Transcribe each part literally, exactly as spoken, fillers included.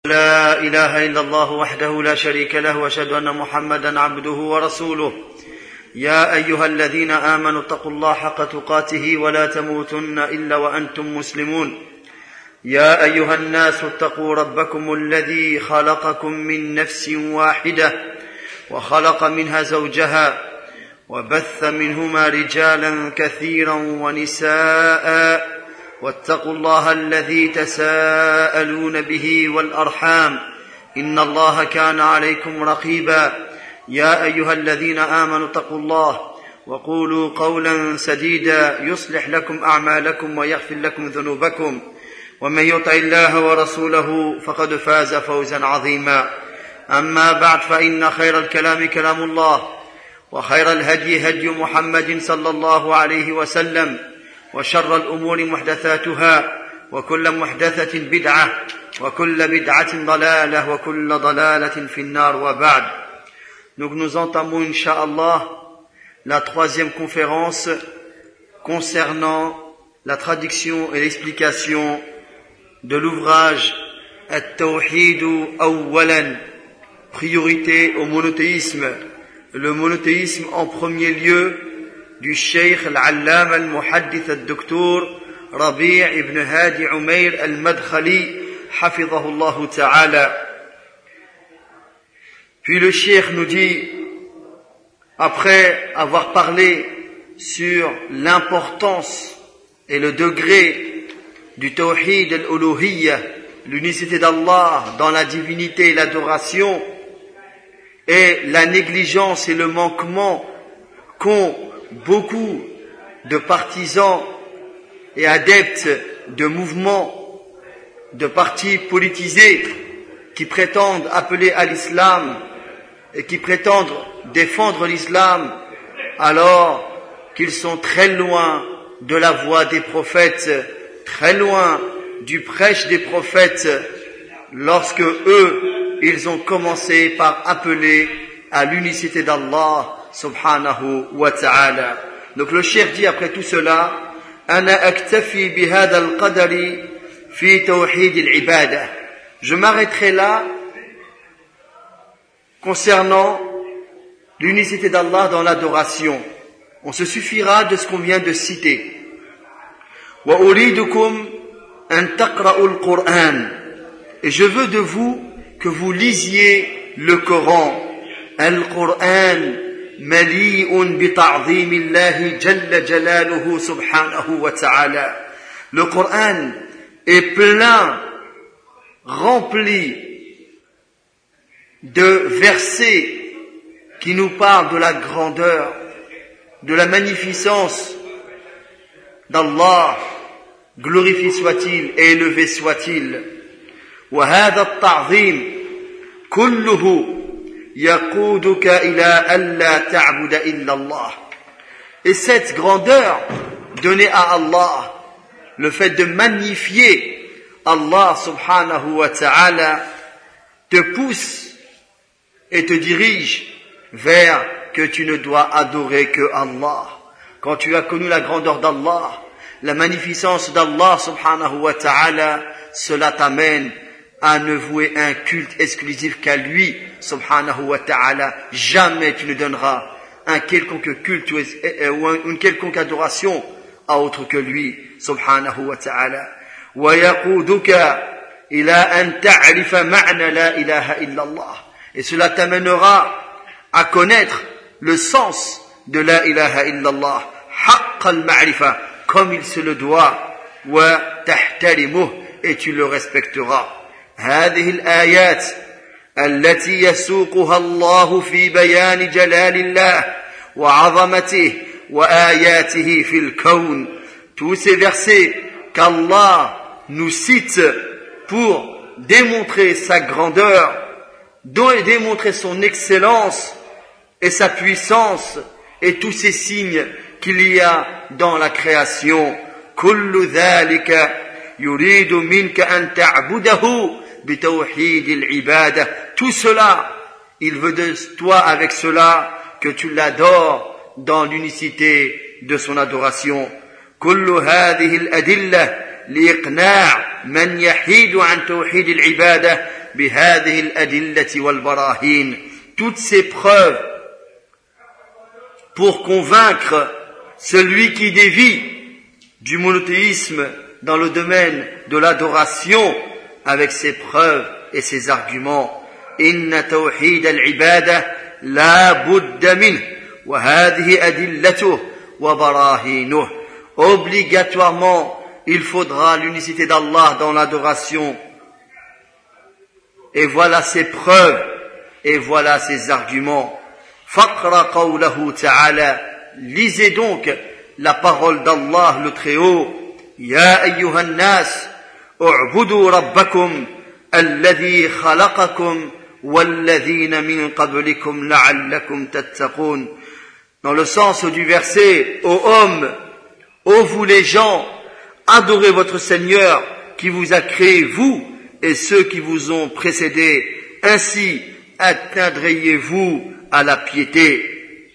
لا إله إلا الله وحده لا شريك له وأشهد أن محمدا عبده ورسوله يا أيها الذين آمنوا اتقوا الله حق تقاته ولا تموتن إلا وأنتم مسلمون يا أيها الناس اتقوا ربكم الذي خلقكم من نفس واحدة وخلق منها زوجها وبث منهما رجالا كثيرا ونساء واتقوا الله الذي تساءلون به والأرحام إن الله كان عليكم رقيبا يا أيها الذين آمنوا اتقوا الله وقولوا قولا سديدا يصلح لكم أعمالكم ويغفر لكم ذنوبكم ومن يطع الله ورسوله فقد فاز فوزا عظيما أما بعد فإن خير الكلام كلام الله وخير الهدي هدي محمد صلى الله عليه وسلم وشر الأمور محدثاتها وكل محدثة بدعة وكل بدعة ضلالة وكل ضلالة في النار وبعد. Donc nous entamons Inch'Allah la troisième conférence concernant la traduction et l'explication de l'ouvrage At-Tawhid Awwalan, priorité au monothéisme, le monothéisme en premier lieu, du Cheikh Al-Allama Al-Muhaddith Al-Doktor Rabi' ibn Hadi Umayr Al-Madkhali Hafidhahullah Ta'ala. Puis le Cheikh nous dit, après avoir parlé sur l'importance et le degré du Tawhid Al-Uluhiyya, l'unicité d'Allah dans la divinité et l'adoration, et la négligence et le manquement qu'ont beaucoup de partisans et adeptes de mouvements, de partis politisés qui prétendent appeler à l'islam et qui prétendent défendre l'islam, alors qu'ils sont très loin de la voie des prophètes, très loin du prêche des prophètes, lorsque eux, ils ont commencé par appeler à l'unicité d'Allah subhanahu wa ta'ala. Donc le cheikh dit après tout cela, Ana aktafi bihada al-qadari fi tawhid al-ibadah. Je m'arrêterai là concernant l'unicité d'Allah dans l'adoration. On se suffira de ce qu'on vient de citer. Wa uridukum an taqra'u al-Qur'an. Et je veux de vous que vous lisiez le Coran. Al-Qur'an مليء بتعظيم الله جل جلاله سبحانه وتعالى. Le Coran est plein, rempli de versets qui nous parlent de la grandeur, de la magnificence d'Allah, glorifié soit-il et élevé soit-il. وهذا التعظيم كله يقودك إلى ألا تعبد إلا الله. Et cette grandeur donnée à Allah, le fait de magnifier Allah subhanahu wa ta'ala, te pousse et te dirige vers que tu ne dois adorer que Allah. Quand tu as connu la grandeur d'Allah, la magnificence d'Allah subhanahu wa ta'ala, cela t'amène à ne vouer un culte exclusif qu'à lui, subhanahu wa ta'ala. Jamais tu ne donneras un quelconque culte ou une quelconque adoration à autre que lui, subhanahu wa ta'ala. Wa yaquduka ila an ta'rifa ma'na la ilaha illa Allah. Et cela t'amènera à connaître le sens de la ilaha illa Allah, haqq al-ma'rifa, comme il se le doit, wa tahtarimuh, et tu le respecteras. هذه الآيات التي يسوقها الله في بيان جلال الله وعظمته وآياته في الكون. Tous ces versets qu'Allah nous cite pour démontrer sa grandeur, démontrer son excellence et sa puissance et tous ces signes qu'il y a dans la création. كل ذلك يريد منك أن تعبده بتوحيد العبادة. Tout cela, il veut de toi avec cela que tu l'adores dans l'unicité de son adoration. كل هذه الأدلة لإقناع من يحيد عن توحيد العبادة بهذه الأدلة والبراهين. Toutes ces preuves pour convaincre celui qui dévie du monothéisme dans le domaine de l'adoration avec ses preuves et ses arguments. إن توحيد العبادة لا بد منه وهذه أدلته وبراهينه. Obligatoirement, il faudra l'unicité d'Allah dans l'adoration. Et voilà ses preuves, et voilà ses arguments. فَقْرَ قَوْلَهُ تَعَالَى. Lisez donc la parole d'Allah le Très-Haut. يَا أَيُّهَا النَّاسِ اعْبُدُوا رَبَّكُمْ الَّذِي خَلَقَكُمْ وَالَّذِينَ مِنْ قَبْلِكُمْ لَعَلَّكُمْ تَتَّقُونَ. Dans le sens du verset, ô hommes, ô vous les gens, adorez votre Seigneur qui vous a créé, vous et ceux qui vous ont précédés, ainsi atteindriez-vous à la piété.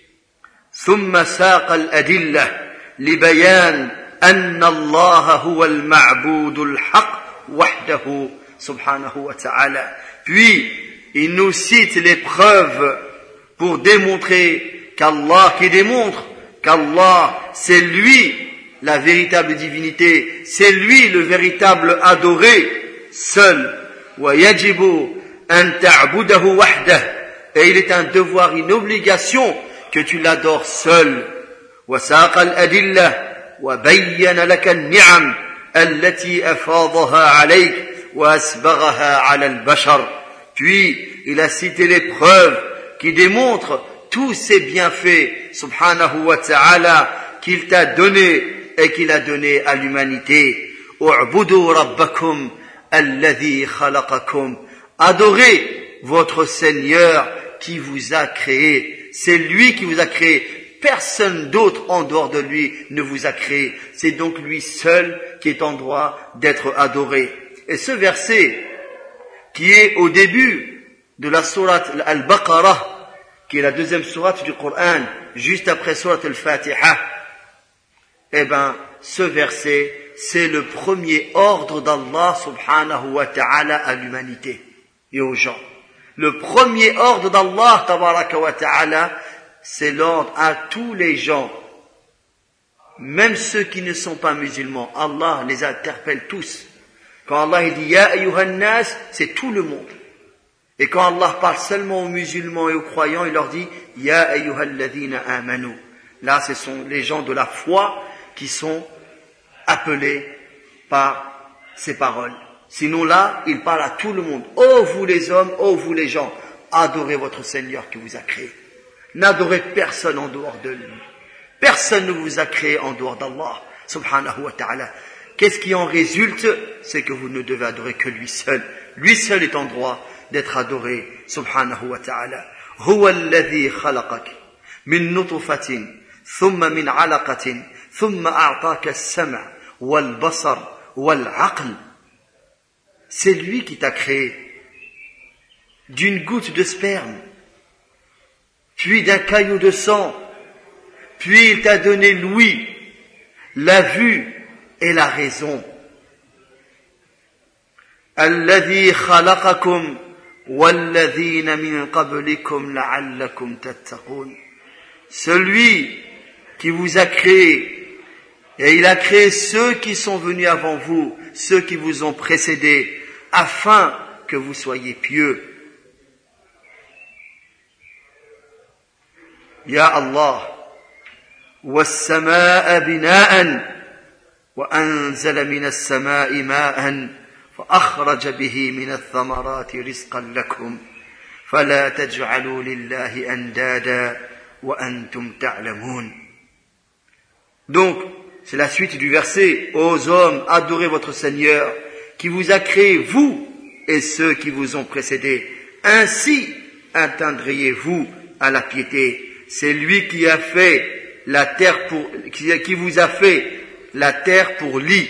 ثم ساق الأدلة لبيان أن الله هو المعبود الحق وحده سبحانه وتعالى. Puis il nous cite les preuves pour démontrer qu'Allah, qui démontre qu'Allah c'est lui la véritable divinité, c'est lui le véritable adoré seul. ويجب أن تعبده وحده. Et il est un devoir, une obligation que tu l'adores seul. وساق الأدلة وبين لك النعم التي أفاضها عليك وأسبغها على البشر. Puis il a cité les preuves qui démontrent tous ces bienfaits subhanahu wa ta'ala qu'il t'a donné et qu'il a donné à l'humanité. اعبدوا ربكم الذي خلقكم. Adorez votre Seigneur qui vous a créé. C'est lui qui vous a créé. Personne d'autre en dehors de lui ne vous a créé. C'est donc lui seul qui est en droit d'être adoré. Et ce verset, qui est au début de la sourate Al-Baqarah, qui est la deuxième sourate du Coran, juste après sourate Al-Fatiha, eh ben, ce verset, c'est le premier ordre d'Allah subhanahu wa ta'ala à l'humanité et aux gens. Le premier ordre d'Allah tabaraka wa ta'ala, c'est l'ordre à tous les gens, même ceux qui ne sont pas musulmans. Allah les interpelle tous. Quand Allah dit Ya ayyuhan nas, c'est tout le monde. Et quand Allah parle seulement aux musulmans et aux croyants, il leur dit Ya ayyuhal ladhina amanu. Là, ce sont les gens de la foi qui sont appelés par ces paroles. Sinon là, il parle à tout le monde. Ô vous les hommes, ô vous les gens, adorez votre Seigneur qui vous a créé. N'adorez personne en dehors de lui. Personne ne vous a créé en dehors d'Allah, subhanahu wa ta'ala. Qu'est-ce qui en résulte? C'est que vous ne devez adorer que lui seul. Lui seul est en droit d'être adoré, subhanahu wa ta'ala. Huwa alladhi khalaqak min nutfatin thumma min alaqatin thumma a'taka as-sam' wal basar wal aql. C'est lui qui t'a créé d'une goutte de sperme, puis d'un caillou de sang, puis il t'a donné l'ouïe, la vue et la raison. Alladhi khalaqakum walladhina min qablikum la'allakum tattaqun. Celui qui vous a créé, et il a créé ceux qui sont venus avant vous, ceux qui vous ont précédés, afin que vous soyez pieux. Ya Allah, was-samaa'a bina'an wa anzala min as-samaa'i ma'an fa akhraja bihi min ath-thamarati rizqan lakum fala taj'alu lillahi andada wa antum ta'lamun. Donc, c'est la suite du verset. Ô hommes, adorez votre Seigneur qui vous a créé, vous et ceux qui vous ont précédés. Ainsi atteindriez-vous à la piété. C'est lui qui a fait la terre pour, qui, qui vous a fait la terre pour lit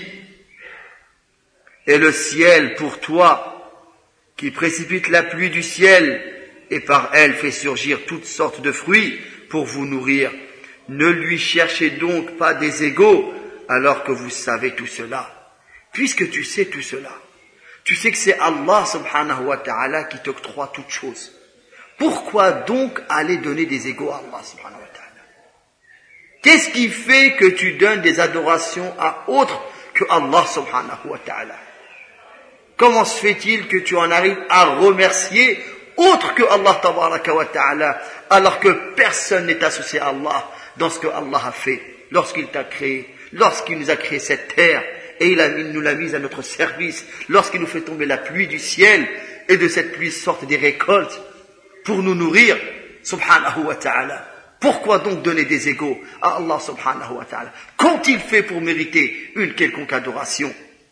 et le ciel pour toit, qui précipite la pluie du ciel et par elle fait surgir toutes sortes de fruits pour vous nourrir. Ne lui cherchez donc pas des égaux alors que vous savez tout cela. puisque tu sais tout cela, tu sais que c'est Allah subhanahu wa ta'ala qui t'octroie toutes choses, pourquoi donc aller donner des égaux à Allah subhanahu wa ta'ala? Qu'est-ce qui fait que tu donnes des adorations à autre que Allah subhanahu wa ta'ala? Comment se fait-il que tu en arrives à remercier autre que Allah tabaraka wa ta'ala, alors que personne n'est associé à Allah dans ce que Allah a fait, lorsqu'il t'a créé, lorsqu'il nous a créé cette terre, et il, a, il nous l'a mise à notre service, lorsqu'il nous fait tomber la pluie du ciel, et de cette pluie sortent des récoltes, pour nous nourrir, subhanahu wa ta'ala. Pourquoi donc donner des égaux à Allah subhanahu wa ta'ala? Qu'ont-ils fait pour mériter une quelconque adoration?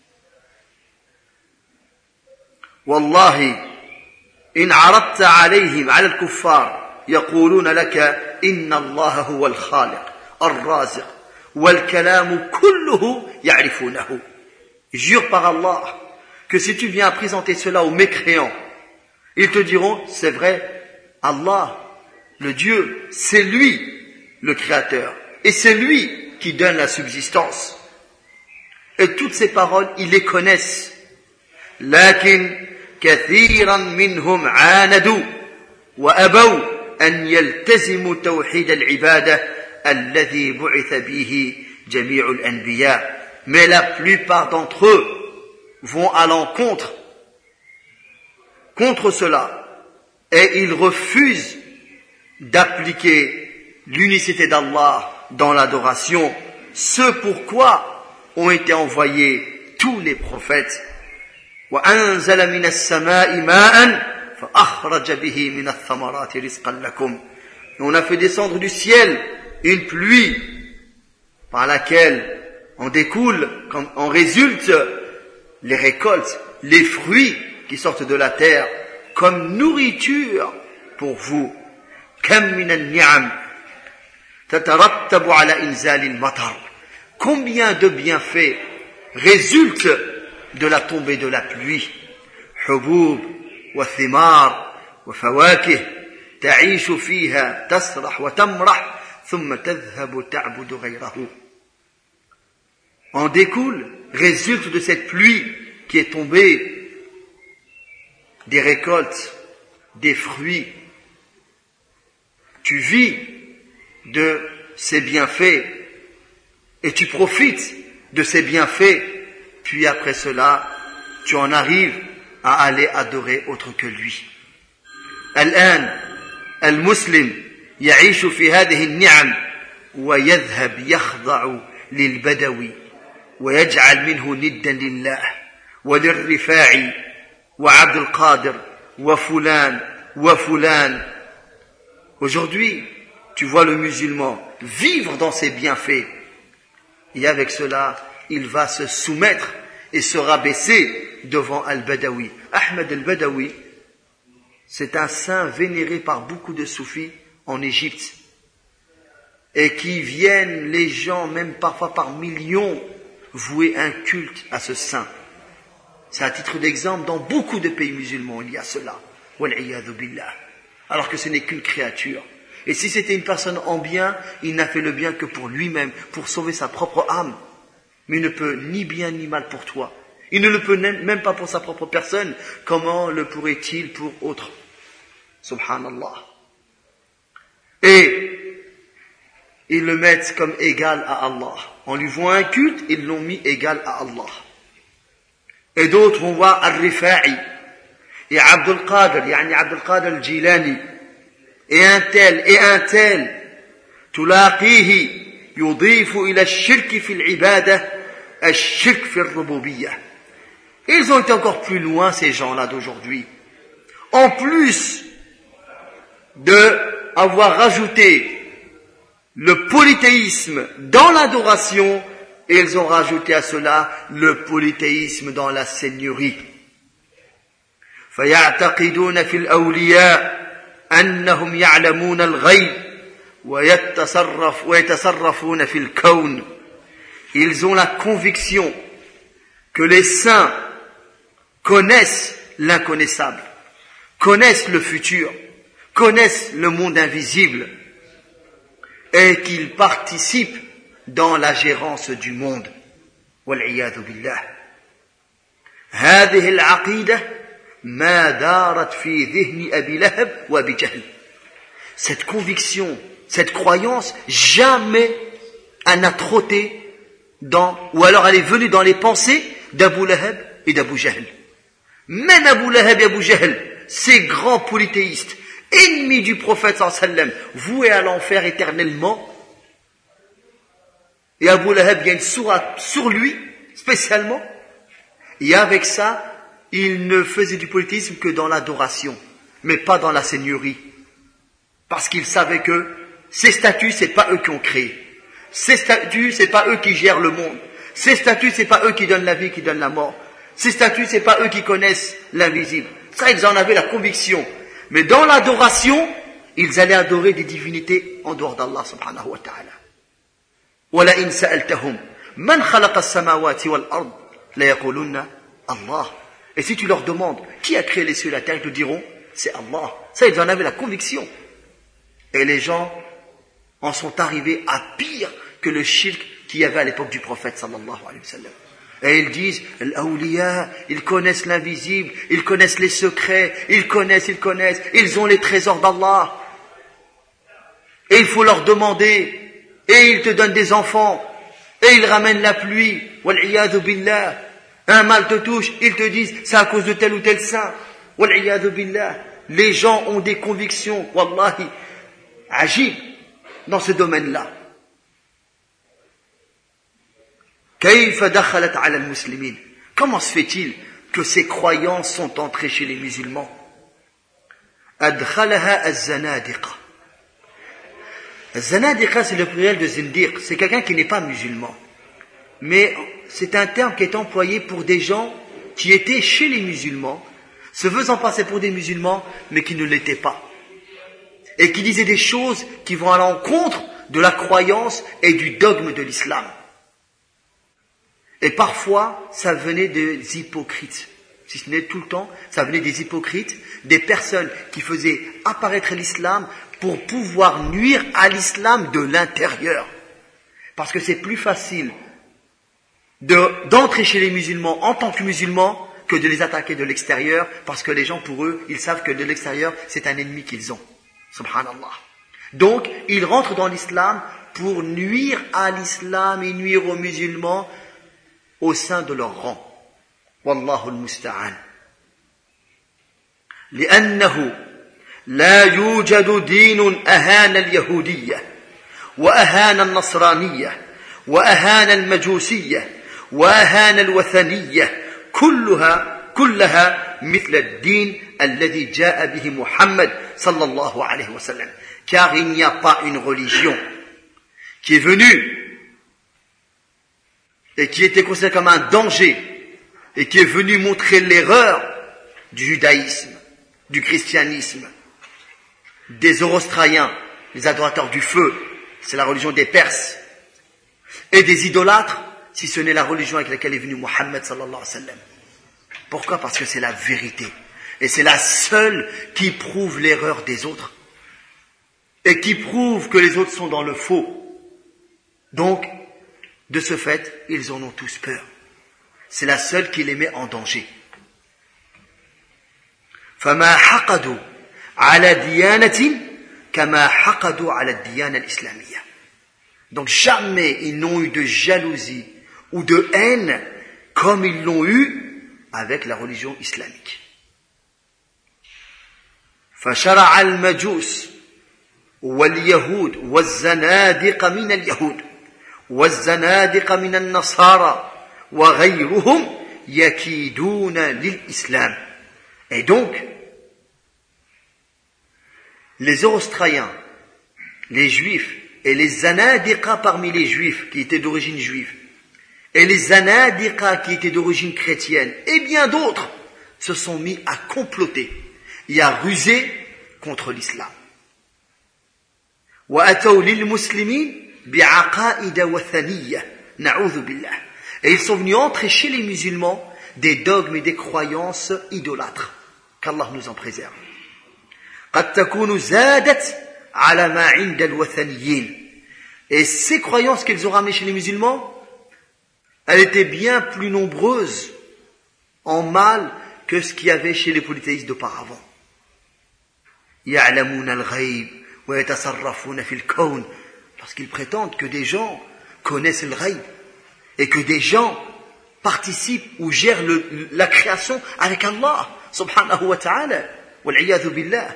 Wallahi, in aradta alayhim ala al-kuffar, yaquluna laka inna Allah huwa al-khaliq, al-raziq, wal-kalamu kulluhu ya'rifunahu. Jure par Allah que si tu viens présenter cela aux mécréants, ils te diront, c'est vrai, Allah, le Dieu, c'est lui le créateur, et c'est lui qui donne la subsistance. Et toutes ces paroles, ils les connaissent. Lakin كثيرا منهم عاندوا وأبوا أن يلتزموا توحيد العبادة الذي بعث به جميع الأنبياء. Mais la plupart d'entre eux vont à l'encontre contre cela, et ils refusent d'appliquer l'unicité d'Allah dans l'adoration, ce pourquoi ont été envoyés tous les prophètes. وأنزل من السماء ماء فأخرج به من الثمرات رزقا لكم. On a fait descendre du ciel une pluie par laquelle en découle, en résulte les récoltes, les fruits qui sortent de la terre comme nourriture pour vous. كم من النعم تترتب على إنزال المطر. Combien de bienfaits résultent de la tombée de la pluie. حبوب وثمار وفواكه تعيش فيها تسرح وتمرح ثم تذهب تعبد غيره. En découle, résulte de cette pluie qui est tombée des récoltes, des fruits. Tu vis de ces bienfaits et tu profites de ces bienfaits. Puis après cela, tu en arrives à aller adorer autre que lui. الآن المسلم يعيش في هذه النعم ويذهب يخضع للبدوي ويجعل منه ندا لله وللرفاعي وعبد القادر وفلان وفلان. Aujourd'hui, tu vois le musulman vivre dans ses bienfaits, et avec cela, il va se soumettre et se rabaisser devant Al-Badawi. Ahmed Al-Badawi, c'est un saint vénéré par beaucoup de soufis en Égypte, et qui viennent, les gens, même parfois par millions, vouer un culte à ce saint. C'est à titre d'exemple, dans beaucoup de pays musulmans, il y a cela. Wal-iyadhu billah. Alors que ce n'est qu'une créature. Et si c'était une personne en bien, il n'a fait le bien que pour lui-même, pour sauver sa propre âme. Mais il ne peut ni bien ni mal pour toi. Il ne le peut même pas pour sa propre personne. Comment le pourrait-il pour autre? Subhanallah. Et ils le mettent comme égal à Allah. On lui voit un culte, ils l'ont mis égal à Allah. Et d'autres vont voir Al-Rifa'i et Abdul Qadir, yani Abdul Qadir al-Jilani, et un tel, et un tel. تلاقيه يضيف إلى الشرك في العبادة الشرك في الربوبية. Ils ont été encore plus loin, ces gens-là d'aujourd'hui. En plus de avoir rajouté le polythéisme dans l'adoration, ils ont rajouté à cela le polythéisme dans la seigneurie. فيعتقدون في الأولياء أنهم يعلمون الغيب ويتصرف ويتصرفون في الكون. Ils ont la conviction que les saints connaissent l'inconnaissable, connaissent le futur, connaissent le monde invisible, et qu'ils participent dans la gérance du monde. Wal-iyadhu billah. هذه العقيدة ما دارت في ذهن أبي لهب وأبي جهل. Cette conviction, cette croyance, jamais elle n'a trotté dans, ou alors elle est venue dans les pensées d'Abu Lahab et d'Abu Jahl. Même Abu Lahab et Abu Jahl, ces grands polythéistes, ennemis du prophète sallallahu alayhi wa sallam, voués à l'enfer éternellement. Et Abu Lahab, il y a une sourate sur lui, spécialement. Et avec ça, il ne faisait du polythéisme que dans l'adoration, mais pas dans la seigneurie. Parce qu'il savait que ces statuts, c'est pas eux qui ont créé. Ces statuts, c'est pas eux qui gèrent le monde. Ces statuts, c'est pas eux qui donnent la vie, qui donnent la mort. Ces statuts, c'est pas eux qui connaissent l'invisible. Ça, ils en avaient la conviction. Mais dans l'adoration, ils allaient adorer des divinités en dehors d'Allah subhanahu wa ta'ala. وَلَئِنْ سَأَلْتَهُمْ مَنْ خَلَقَ السَّمَاوَاتِ وَالْأَرْضِ لَيَقُولُنَّ Allah. Et si tu leur demandes qui a créé les cieux et la terre, ils te diront c'est Allah. Ça, ils en avaient la conviction. Et les gens en sont arrivés à pire que le shirk qu'il y avait à l'époque du prophète sallallahu alayhi wa sallam. Et ils disent l'awliya, ils connaissent l'invisible, ils connaissent les secrets, ils connaissent, ils connaissent, ils ont les trésors d'Allah. Et il faut leur demander, et ils te donnent des enfants, et ils ramènent la pluie, wal-iyadhu billah. Un mal te touche, ils te disent c'est à cause de tel ou tel saint. Wal-iyadhu billah. Les gens ont des convictions, wallahi, ajib, dans ce domaine-là. كيف دخلت على المسلمين? Comment se fait-il que ces croyances sont entrées chez les musulmans? أدخلها الزنادقة. الزنادقة, c'est le pluriel de zindiq, c'est quelqu'un qui n'est pas musulman. Mais c'est un terme qui est employé pour des gens qui étaient chez les musulmans, se faisant passer pour des musulmans, mais qui ne l'étaient pas. Et qui disaient des choses qui vont à l'encontre de la croyance et du dogme de l'islam. Et parfois, ça venait des hypocrites. Si ce n'est tout le temps, ça venait des hypocrites, des personnes qui faisaient apparaître l'islam pour pouvoir nuire à l'islam de l'intérieur. Parce que c'est plus facile de, d'entrer chez les musulmans en tant que musulmans que de les attaquer de l'extérieur, parce que les gens, pour eux, ils savent que de l'extérieur, c'est un ennemi qu'ils ont. Subhanallah. Donc, ils rentrent dans l'islam pour nuire à l'islam et nuire aux musulmans au sein de leur rang. Wallahu al-musta'an. لأنه لا يوجد دين أهان اليهودية وأهان النصرانية وأهان المجوسية وأهان الوثنية كلها كلها مثل الدين الذي جاء به محمد صلى الله عليه وسلم. Car il n'y a pas une religion qui est venue et qui était considérée comme un danger et qui est venue montrer l'erreur du judaïsme, du christianisme, des zoroastriens, les adorateurs du feu, c'est la religion des Perses, et des idolâtres, si ce n'est la religion avec laquelle est venu Mohammed sallallahu alayhi wa sallam. Pourquoi? Parce que c'est la vérité. Et c'est la seule qui prouve l'erreur des autres. Et qui prouve que les autres sont dans le faux. Donc, de ce fait, ils en ont tous peur. C'est la seule qui les met en danger. فَمَا حَقَدُوا عَلَى دِيَانَةٍ كَمَا حَقَدُوا عَلَى الدِّيَانَةِ الْإِسْلَامِيَّةِ. Donc jamais ils n'ont eu de jalousie ou de haine comme ils l'ont eu avec la religion islamique. فشرع المجوس واليهود والزنادقة من اليهود والزنادقة من النصارى وغيرهم يكيدون للإسلام. Et donc, les Zoroastriens, les Juifs et les Zanadiqa parmi les Juifs qui étaient d'origine juive et les Zanadiqa qui étaient d'origine chrétienne et bien d'autres se sont mis à comploter et à ruser contre l'islam. وَأَتَوْا لِلْمُسْلِمِينَ بِعَقَائِدَ وَثَنِيَّةٍ نَعُوذُ بِاللَّهِ. Et ils sont venus entrer chez les musulmans des dogmes et des croyances idolâtres. Qu'Allah nous en préserve. قَدْ تَكُونُ زَادَتْ عَلَى مَا عِنْدَ الْوَثَنِيِّينَ. Et ces croyances qu'ils ont ramenées chez les musulmans, elles étaient bien plus nombreuses en mal que ce qu'il y avait chez les polythéistes d'auparavant. يَعْلَمُونَ الْغَيْبِ وَيَتَصَرَّفُونَ فِي الْكَوْنِ. Parce qu'ils prétendent que des gens connaissent le ghaib et que des gens participent ou gèrent le, la création avec Allah subhanahu wa ta'ala. Wal-'iyadhu billah.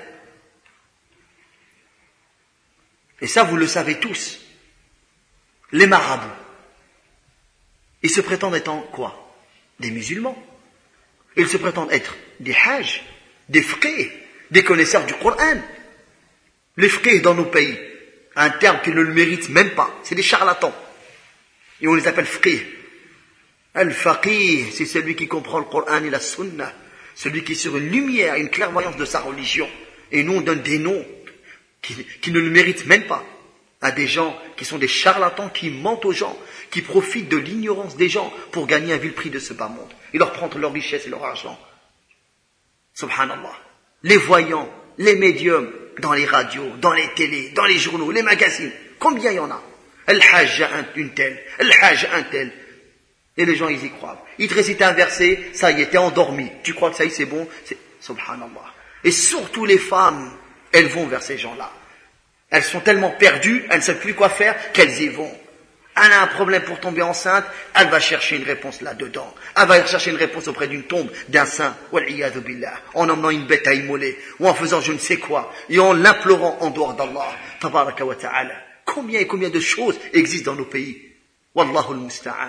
Et ça, vous le savez tous. Les marabouts, ils se prétendent être en quoi? Des musulmans. Ils se prétendent être des hajj, des fqih, des connaisseurs du Coran. Les fqih dans nos pays, un terme qui ne le mérite même pas, c'est des charlatans. Et on les appelle fqih. Al-faqih, c'est celui qui comprend le Coran et la sunna, celui qui est sur une lumière, une clairvoyance de sa religion. Et nous on donne des noms qui, qui ne le méritent même pas à des gens qui sont des charlatans, qui mentent aux gens, qui profitent de l'ignorance des gens pour gagner un vil prix de ce bas monde et leur prendre leur richesse et leur argent. Subhanallah. Les voyants, les médiums, dans les radios, dans les télés, dans les journaux, les magazines, combien il y en a? Al-Hajj une telle, Al-Hajj un tel. Et les gens, ils y croient. Ils te récitent un verset, ça y est, t'es endormi. Tu crois que ça y est, c'est bon? C'est... Subhanallah. Et surtout les femmes, elles vont vers ces gens-là. Elles sont tellement perdues, elles ne savent plus quoi faire, qu'elles y vont. Elle a un problème pour tomber enceinte, elle va chercher une réponse là-dedans. Elle va chercher une réponse auprès d'une tombe, d'un saint, wal-'iyadhu billah, en emmenant une bête à immoler, ou en faisant je ne sais quoi, et en l'implorant en dehors d'Allah, tabaraka wa ta'ala. Combien et combien de choses existent dans nos pays? Wallahu al-musta'an.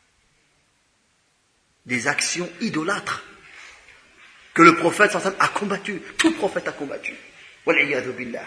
Des actions idolâtres que le prophète sallallahu alayhi wa sallam a combattu. Tout prophète a combattu. Wal-'iyadhu billah.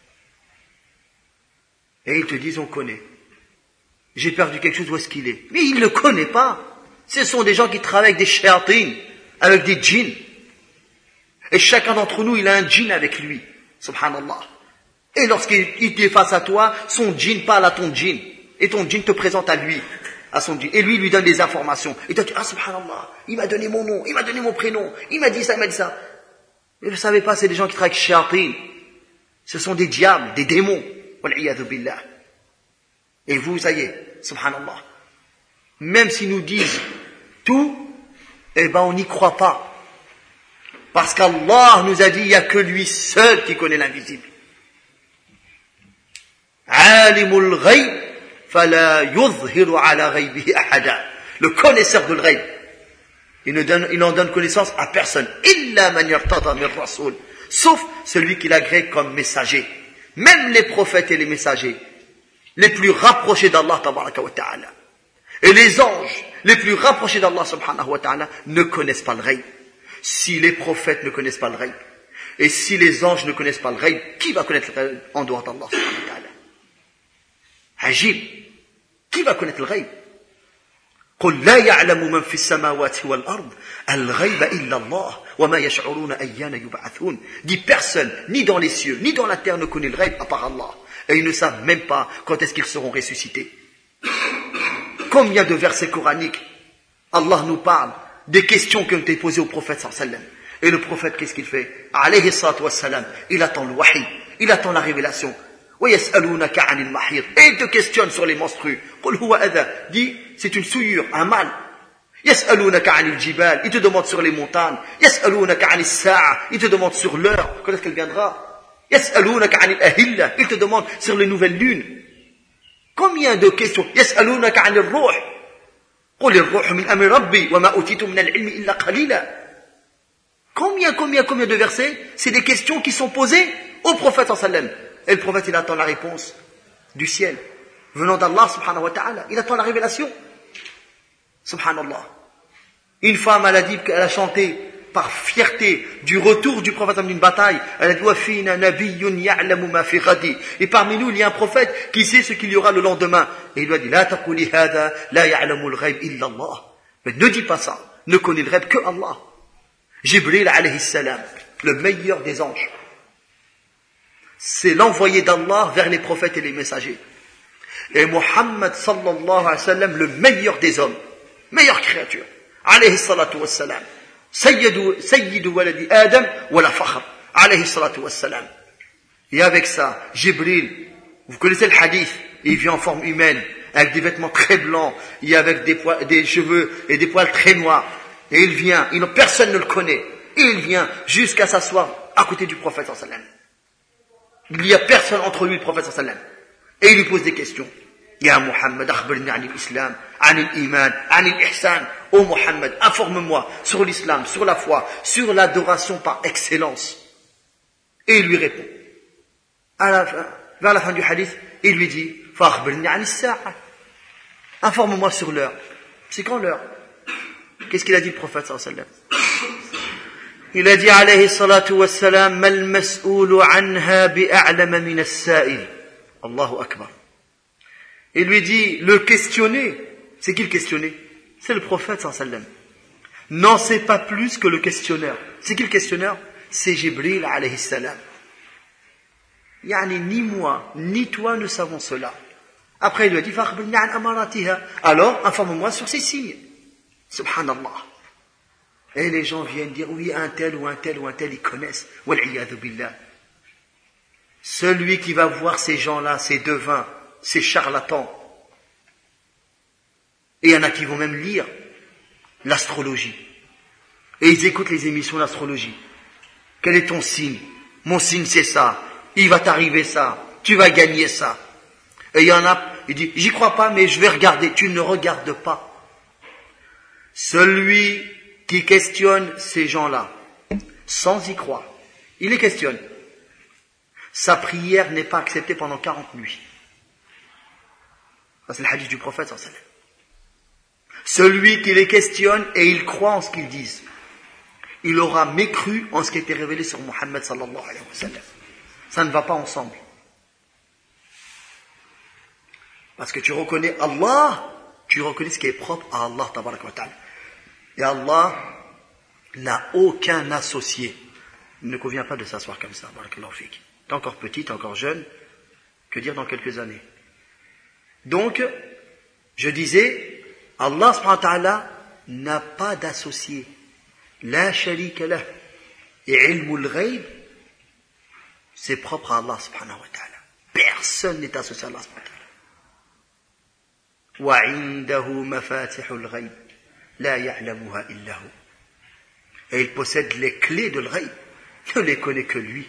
Et ils te disent, on connaît. J'ai perdu quelque chose, où est-ce qu'il est? Mais ils ne le connaissent pas. Ce sont des gens qui travaillent avec des shayatines, avec des djinns. Et chacun d'entre nous, il a un djinn avec lui. Subhanallah. Et lorsqu'il est face à toi, son djinn parle à ton djinn. Et ton djinn te présente à lui, à son djinn. Et lui, il lui donne des informations. Et toi, tu dis, ah, subhanallah, il m'a donné mon nom, il m'a donné mon prénom, il m'a dit ça, il m'a dit ça. Mais vous ne savez pas, c'est des gens qui travaillent avec shayatines. Ce sont des diables, des démons. Wal-'iyadhu billah. Et vous, ça y est, subhanallah. Même s'ils nous disent tout, eh ben on n'y croit pas. Parce qu'Allah nous a dit, il n'y a que lui seul qui connaît l'invisible. Alimul ghayb, fala yuzhiru ala ghaybihi ahada. Le connaisseur de l'ghayb. Il ne donne, il n'en donne connaissance à personne. Illa man yartada min rasoul. Sauf celui qui l'agrée comme messager. Même les prophètes et les messagers, les plus rapprochés d'Allah tabaraka wa ta'ala, et les anges les plus rapprochés d'Allah subhanahu wa ta'ala ne connaissent pas le ghaib. Si les prophètes ne connaissent pas le ghaib, et si les anges ne connaissent pas le ghaib, qui va connaître le ghaib en dehors d'Allah subhanahu wa ta'ala? Ajib. Qui va connaître le ghaib? قل لا يعلم من في السماوات والأرض الغيب إلا الله وما يشعرون أيان يبعثون. Dit personne, ni dans les cieux, ni dans la terre ne connaît le ghaib à part Allah. Et ils ne savent même pas quand est-ce qu'ils seront ressuscités. Combien de versets coraniques Allah nous parle des questions qui ont été posées au prophète sallallahu alayhi wa sallam. Et le prophète, qu'est-ce qu'il fait? Alayhi salatu wa salam, il attend le wahi, il attend la révélation. وَيَسْأَلُونَكَ عَنِ الْمَحِيضِ. Et il te questionne sur les menstrues. قُلْ هُوَ أَذًى. Dis, c'est une souillure, un mal. يَسْأَلُونَكَ عَنِ الْجِبَالِ. Il te demande sur les montagnes. يَسْأَلُونَكَ عَنِ السَّاعَةِ. Il te demande sur l'heure, quand est-ce qu'elle viendra. يَسْأَلُونَكَ عَنِ الْأَهِلَّةِ. Il te demande sur les nouvelles lunes. Combien de questions? يَسْأَلُونَكَ عَنِ الرُّوحِ. قُلِ الرُّوحُ مِنْ أَمْرِ رَبِّي وَمَا أُوتِيتُم مِنَ الْعِلْمِ إِلَّا قَلِيلًا. Combien, combien, combien de versets? C'est des questions qui sont posées au prophète sallallahu alayhi wa sallam. Et le prophète, il attend la réponse du ciel, venant d'Allah subhanahu wa ta'ala. Il attend la révélation. Subhanallah. Une femme, elle a dit qu'elle a chanté par fierté du retour du prophète d'une bataille. Elle a dit, وَفِينَا نَبِيٌّ يَعْلَمُ مَا فِي غَدٍ. Et parmi nous, il y a un prophète qui sait ce qu'il y aura le lendemain. Et il lui a dit, لَا تَقُولِ هَذَا لَا يَعْلَمُ الْغَيْبِ إِلَّا اللَّهِ. Mais ne dis pas ça. Ne connais le rêve que Allah. Jibril alayhi salam, le meilleur des anges. C'est l'envoyé d'Allah vers les prophètes et les messagers. Et Muhammad sallallahu alayhi wa sallam, le meilleur des hommes, meilleure créature, alayhi salatu wa salam, sayyidu, sayyidu waladi Adam wa la fakhr, alayhi salatu wa salam. Et avec ça, Jibril, vous connaissez le hadith, il vient en forme humaine, avec des vêtements très blancs, et avec des, poils, des cheveux et des poils très noirs. Et il vient, il, personne ne le connaît. Et il vient jusqu'à s'asseoir à côté du prophète sallallahu alayhi wa sallam. Il n'y a personne entre lui et le prophète sallallahu alayhi wa sallam. Et il lui pose des questions. Ya Muhammad, akhbirni an l'islam, an l'iman, an l'ihsan. Oh Muhammad, informe-moi sur l'islam, sur la foi, sur l'adoration par excellence. Et il lui répond. À la fin, vers la fin du hadith, il lui dit, fa akhbirni an as-sa'a. Informe-moi sur l'heure. C'est quand l'heure? Qu'est-ce qu'il a dit le prophète sallallahu alayhi wa sallam? Il a dit alayhi salatu wa salam, mal mas'oulu anha bi'a'lama min as-sa'il. Allahu akbar. Il lui dit, le questionner, c'est qui le questionner? C'est le prophète sallallahu alayhi wa sallam. N'en sait pas plus que le questionneur. C'est qui le questionneur? C'est Jibril alayhi salam. Yani, ni moi, ni toi ne savons cela. Après, il lui a dit, fa'akhbirni an amaratiha. Alors, informe-moi sur ces signes. Subhanallah. Et les gens viennent dire, oui, un tel ou un tel ou un tel, ils connaissent. Wal'iyadhu billah. Celui qui va voir ces gens-là, ces devins, ces charlatans, et il y en a qui vont même lire l'astrologie. Et ils écoutent les émissions d'astrologie. Quel est ton signe? Mon signe c'est ça. Il va t'arriver ça. Tu vas gagner ça. Et il y en a, il dit, j'y crois pas, mais je vais regarder. Tu ne regardes pas. Celui qui questionne ces gens-là, sans y croire, il les questionne. Sa prière n'est pas acceptée pendant quarante nuits. Ça, c'est le hadith du prophète sallallahu alayhi wa sallam. Celui qui les questionne et il croit en ce qu'ils disent, il aura mécru en ce qui était révélé sur Muhammad sallallahu alayhi wa sallam. Ça ne va pas ensemble. Parce que tu reconnais Allah, tu reconnais ce qui est propre à Allah tabaraka wa ta'ala. Et Allah n'a aucun associé. Il ne convient pas de s'asseoir comme ça. Barakallahu fik. T'es encore petit, t'es encore jeune. Que dire dans quelques années? Donc, je disais, Allah subhanahu wa ta'ala n'a pas d'associé. La sharika lah. Et ilmul ghayb, c'est propre à Allah subhanahu wa ta'ala. Personne n'est associé à Allah subhanahu wa ta'ala. Wa indahu mafatihul ghayb. La ya'lamuha illa hu. Et il possède les clés de l'ghayb. Il ne les connaît que lui.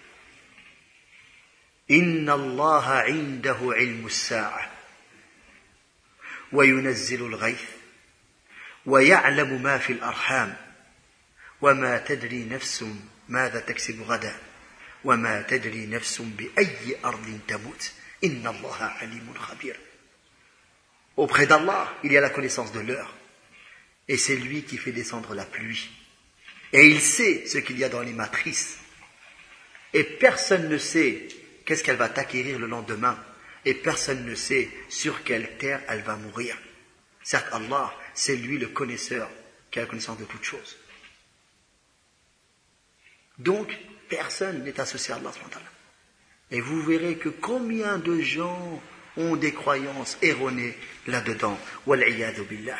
Inna Allah indahu ilmu as-sa'a. Wa yunazzilu al-ghayth. Wa ya'lamu ma fi al-arham. Wa ma tadri nafsun madha taksibu ghadan. Wa ma tadri nafsun bi ayyi ardin tamut. Inna Allah alimun khabir. Auprès d'Allah, il y a la connaissance de l'heure. Et c'est lui qui fait descendre la pluie. Et il sait ce qu'il y a dans les matrices. Et personne ne sait qu'est-ce qu'elle va t'acquérir le lendemain. Et personne ne sait sur quelle terre elle va mourir. Certes, Allah, c'est lui le connaisseur qui a la connaissance de toutes choses. Donc, personne n'est associé à Allah subhanahu wa ta'ala. Et vous verrez que combien de gens ont des croyances erronées là-dedans. Wal'iyadhu billah.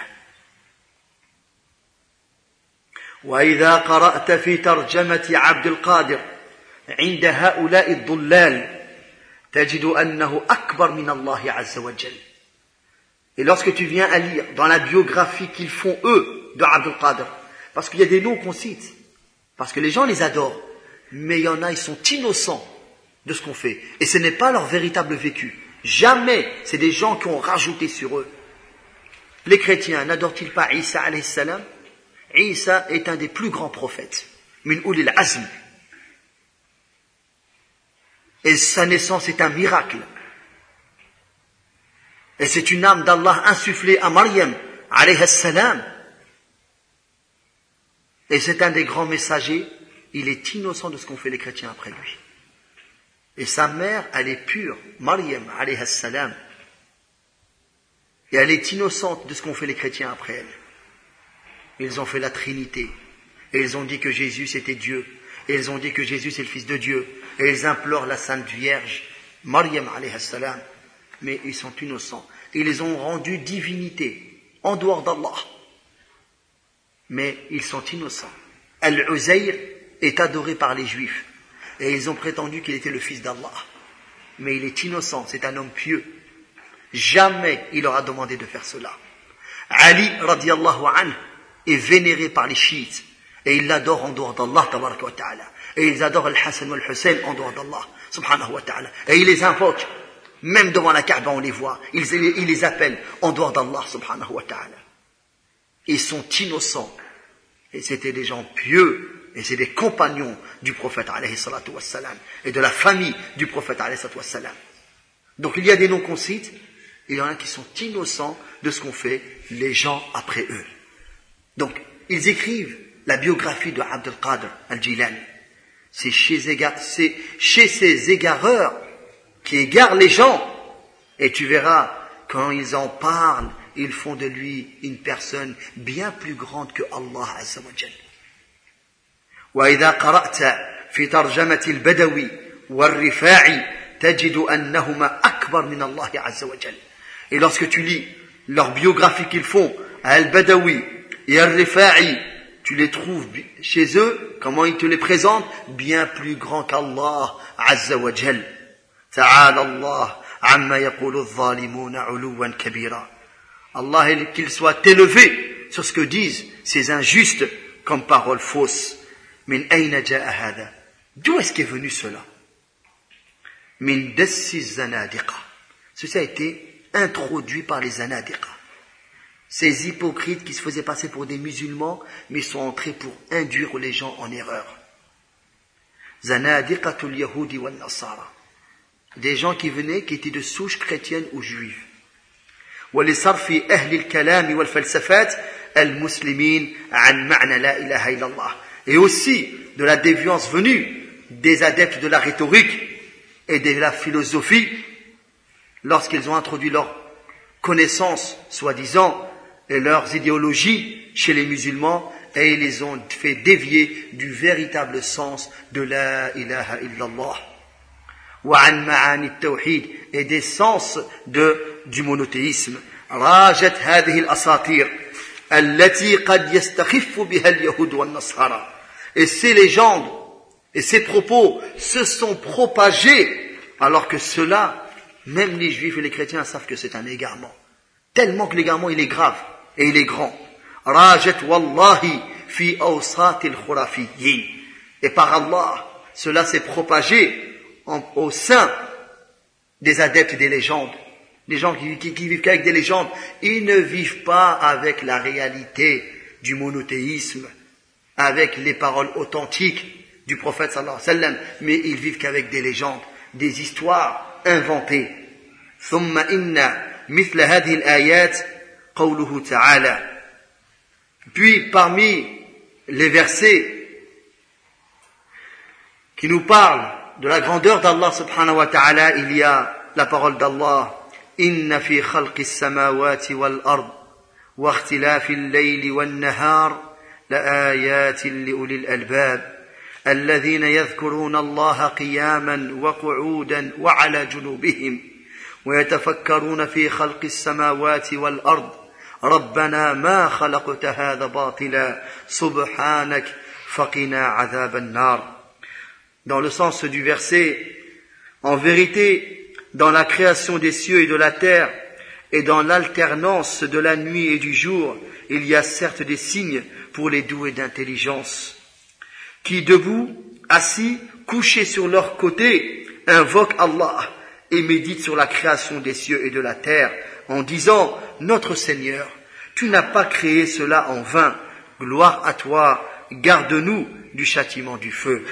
وإذا قرأت في ترجمة عبد القادر عند هؤلاء الضلال تجد أنه أكبر من الله عز وجل. Et lorsque tu viens à lire dans la biographie qu'ils font eux de Abdul Qadir, parce qu'il y a des noms qu'on cite, parce que les gens les adorent, mais il y en a, ils sont innocents de ce qu'on fait. Et ce n'est pas leur véritable vécu. Jamais, c'est des gens qui ont rajouté sur eux. Les chrétiens, n'adorent-ils pas Isa alayhi salam? Isa est un des plus grands prophètes. Min ulil azm. Et sa naissance est un miracle. Et c'est une âme d'Allah insufflée à Maryam, alayhi salam. Et c'est un des grands messagers. Il est innocent de ce qu'ont fait les chrétiens après lui. Et sa mère, elle est pure, Maryam, alayhi salam. Et elle est innocente de ce qu'ont fait les chrétiens après elle. Ils ont fait la Trinité. Et ils ont dit que Jésus c'était Dieu. Et ils ont dit que Jésus c'est le Fils de Dieu. Et ils implorent la Sainte Vierge, Maryam alayhi salam. Mais ils sont innocents. Ils les ont rendus divinité, en dehors d'Allah. Mais ils sont innocents. Al-Uzayr est adoré par les Juifs. Et ils ont prétendu qu'il était le Fils d'Allah. Mais il est innocent, c'est un homme pieux. Jamais il leur a demandé de faire cela. Ali, radiallahu anhu, est vénéré par les chiites, et ils l'adorent en dehors d'Allah, tabaraka wa ta'ala. Et ils adorent le Hassan ou le Hussein en dehors d'Allah, subhanahu wa ta'ala. Et ils les invoquent, même devant la Kaaba on les voit, ils, ils les appellent en dehors d'Allah, subhanahu wa ta'ala. Ils sont innocents. Et c'était des gens pieux, et c'est des compagnons du prophète, alayhi salatu wassalam, et de la famille du prophète, alayhi salatu wassalam. Donc il y a des noms qu'on cite, et il y en a qui sont innocents de ce qu'ont fait les gens après eux. Donc, ils écrivent la biographie de Abd al-Qadir al-Jilani. C'est chez, c'est chez ces égareurs qui égarent les gens. Et tu verras, quand ils en parlent, ils font de lui une personne bien plus grande que Allah Azza wa Jal. وإذا قرأت في ترجمة البدوي والرفاعي تجد أنهما أكبر من الله عز وجل. Et lorsque tu lis leur biographie qu'ils font à Al-Badawi et Al-Rifa'i, tu les trouves chez eux, comment ils te les présentent, bien plus grands qu'Allah Azza wa Jal. Ta'ala Allah amma yaqulu adh-dhalimuna 'uluwan kabira. Allah, qu'il soit élevé sur ce que disent ces injustes comme paroles fausses. Min ayna ja'a hadha? D'où est-ce qu'est venu cela? Min dassi zanadiqa. Ceci a été introduit par les zanadiqa. Ces hypocrites qui se faisaient passer pour des musulmans, mais sont entrés pour induire les gens en erreur. Zanadiqatul yahudi wal nasara. Des gens qui venaient, qui étaient de souche chrétienne ou juive. ولصرف أهل الكلام والفلسفات المسلمين عن معنى لا إله إلا الله. Et aussi de la déviance venue des adeptes de la rhétorique et de la philosophie lorsqu'ils ont introduit leurs connaissances, soi-disant, et leurs idéologies chez les musulmans, et ils les ont fait dévier du véritable sens de la ilaha illallah. وعن معاني التوحيد et des sens de, du monothéisme. راجت هذه الأساطير التي قد يستخف بها اليهود والنصارى. Et ces légendes et ces propos se sont propagés alors que cela, même les juifs et les chrétiens savent que c'est un égarement. Tellement que l'égarement il est grave et il est grand. راجت والله في أوساط الخرافيين. Et par Allah, cela s'est propagé En, au sein des adeptes des légendes, les gens qui, qui, qui vivent qu'avec des légendes, ils ne vivent pas avec la réalité du monothéisme, avec les paroles authentiques du prophète sallallahu alayhi wa sallam, mais ils vivent qu'avec des légendes, des histoires inventées. ثم إن مثل هذه الآيات قوله تعالى. Puis parmi les versets qui nous parlent de la grandeur d'Allah subhanahu wa ta'ala, il y a la parole d'Allah. Inna fi khalqis samawati wal ard wa ikhtilafil layli wan nahar la ayatin li ulil albab alladhina yadhkuruna Allah qiyaman wa qu'udan wa ala junubihim wa yatafakkaruna fi khalqis samawati wal ard rabbana ma khalaqta hadha batila subhanak faqina adhaban nar. Dans le sens du verset, en vérité, dans la création des cieux et de la terre, et dans l'alternance de la nuit et du jour, il y a certes des signes pour les doués d'intelligence, qui debout, assis, couchés sur leur côté, invoquent Allah et méditent sur la création des cieux et de la terre, en disant, notre Seigneur, tu n'as pas créé cela en vain, gloire à toi, garde-nous du châtiment du feu.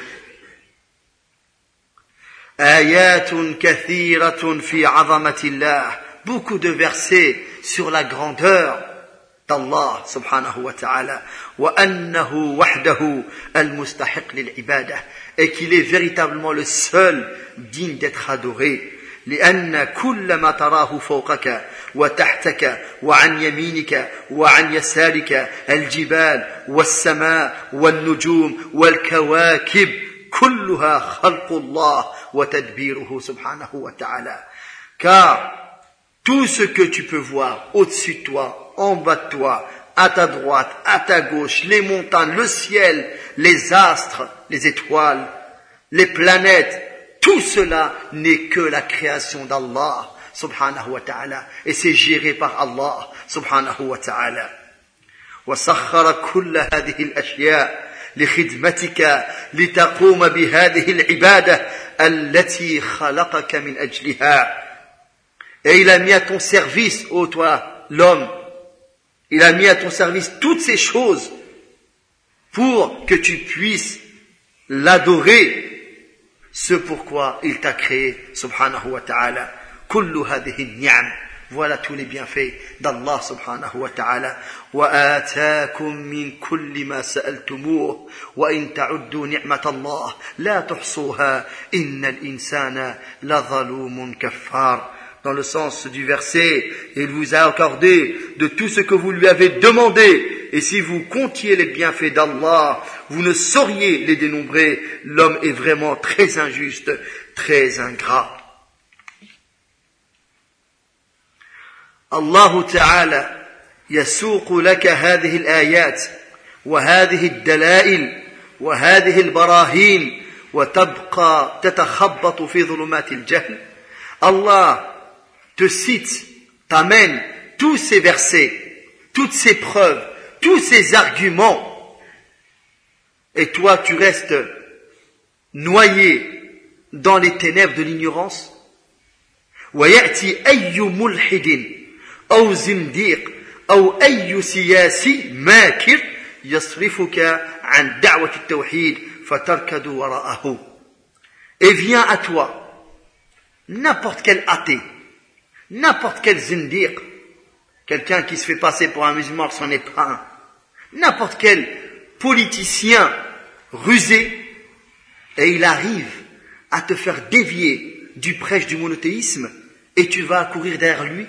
Ayatun kathiratun fi azamatillah. Beaucoup de versets sur la grandeur d'Allah subhanahu wa ta'ala. Wa annahu wahdahu al-mustahiq lil-ibadah. Et qu'il est véritablement le seul digne d'être adoré. لأن كل ما تراه فوقك وتحتك وعن يمينك وعن يسارك الجبال والسماء والنجوم والكواكب كلها خلق الله وتدبيره سبحانه وتعالى. Car tout ce que tu peux voir au-dessus de toi, en bas de toi, à ta droite, à ta gauche, les montagnes, le ciel, les astres, les étoiles, les planètes, tout cela n'est que la création d'Allah subhanahu wa ta'ala, et c'est géré par Allah subhanahu wa ta'ala. وسخر كل هذه الأشياء لخدمتك لتقوم بهذه العبادة التي خلقك من أجلها. Et il a mis à ton service, ô toi, l'homme, il a mis à ton service toutes ces choses pour que tu puisses l'adorer, ce pourquoi il t'a créé, subhanahu wa ta'ala. Kullu hadhihi ni'am. Voilà tous les bienfaits d'Allah subhanahu wa ta'ala. وآتاكم من كل ما سألتموه وإن تعدوا نعمة الله لا تحصوها إن الإنسان لظلوم كفار. Dans le sens du verset, il vous a accordé de tout ce que vous lui avez demandé. Et si vous comptiez les bienfaits d'Allah, vous ne sauriez les dénombrer. L'homme est vraiment très injuste, très ingrat. الله تعالى يسوق لك هذه الآيات وهذه الدلائل وهذه البراهين وتبقى تتخبط في ظلمات الجهل. Allah te cite, t'amène tous ces versets, toutes ces preuves, tous ces arguments, et toi tu restes noyé dans les ténèbres de l'ignorance. ويأتي أي ملحد أو زنديق أو أي سياسي ماكر يصرفك عن دعوة التوحيد فتركض وراءه. Et vient à toi n'importe quel athée, n'importe quel zindiq, quelqu'un qui se fait passer pour un musulman qui n'en est pas un, n'importe quel politicien rusé, et il arrive à te faire dévier du prêche du monothéisme, et tu vas courir derrière lui.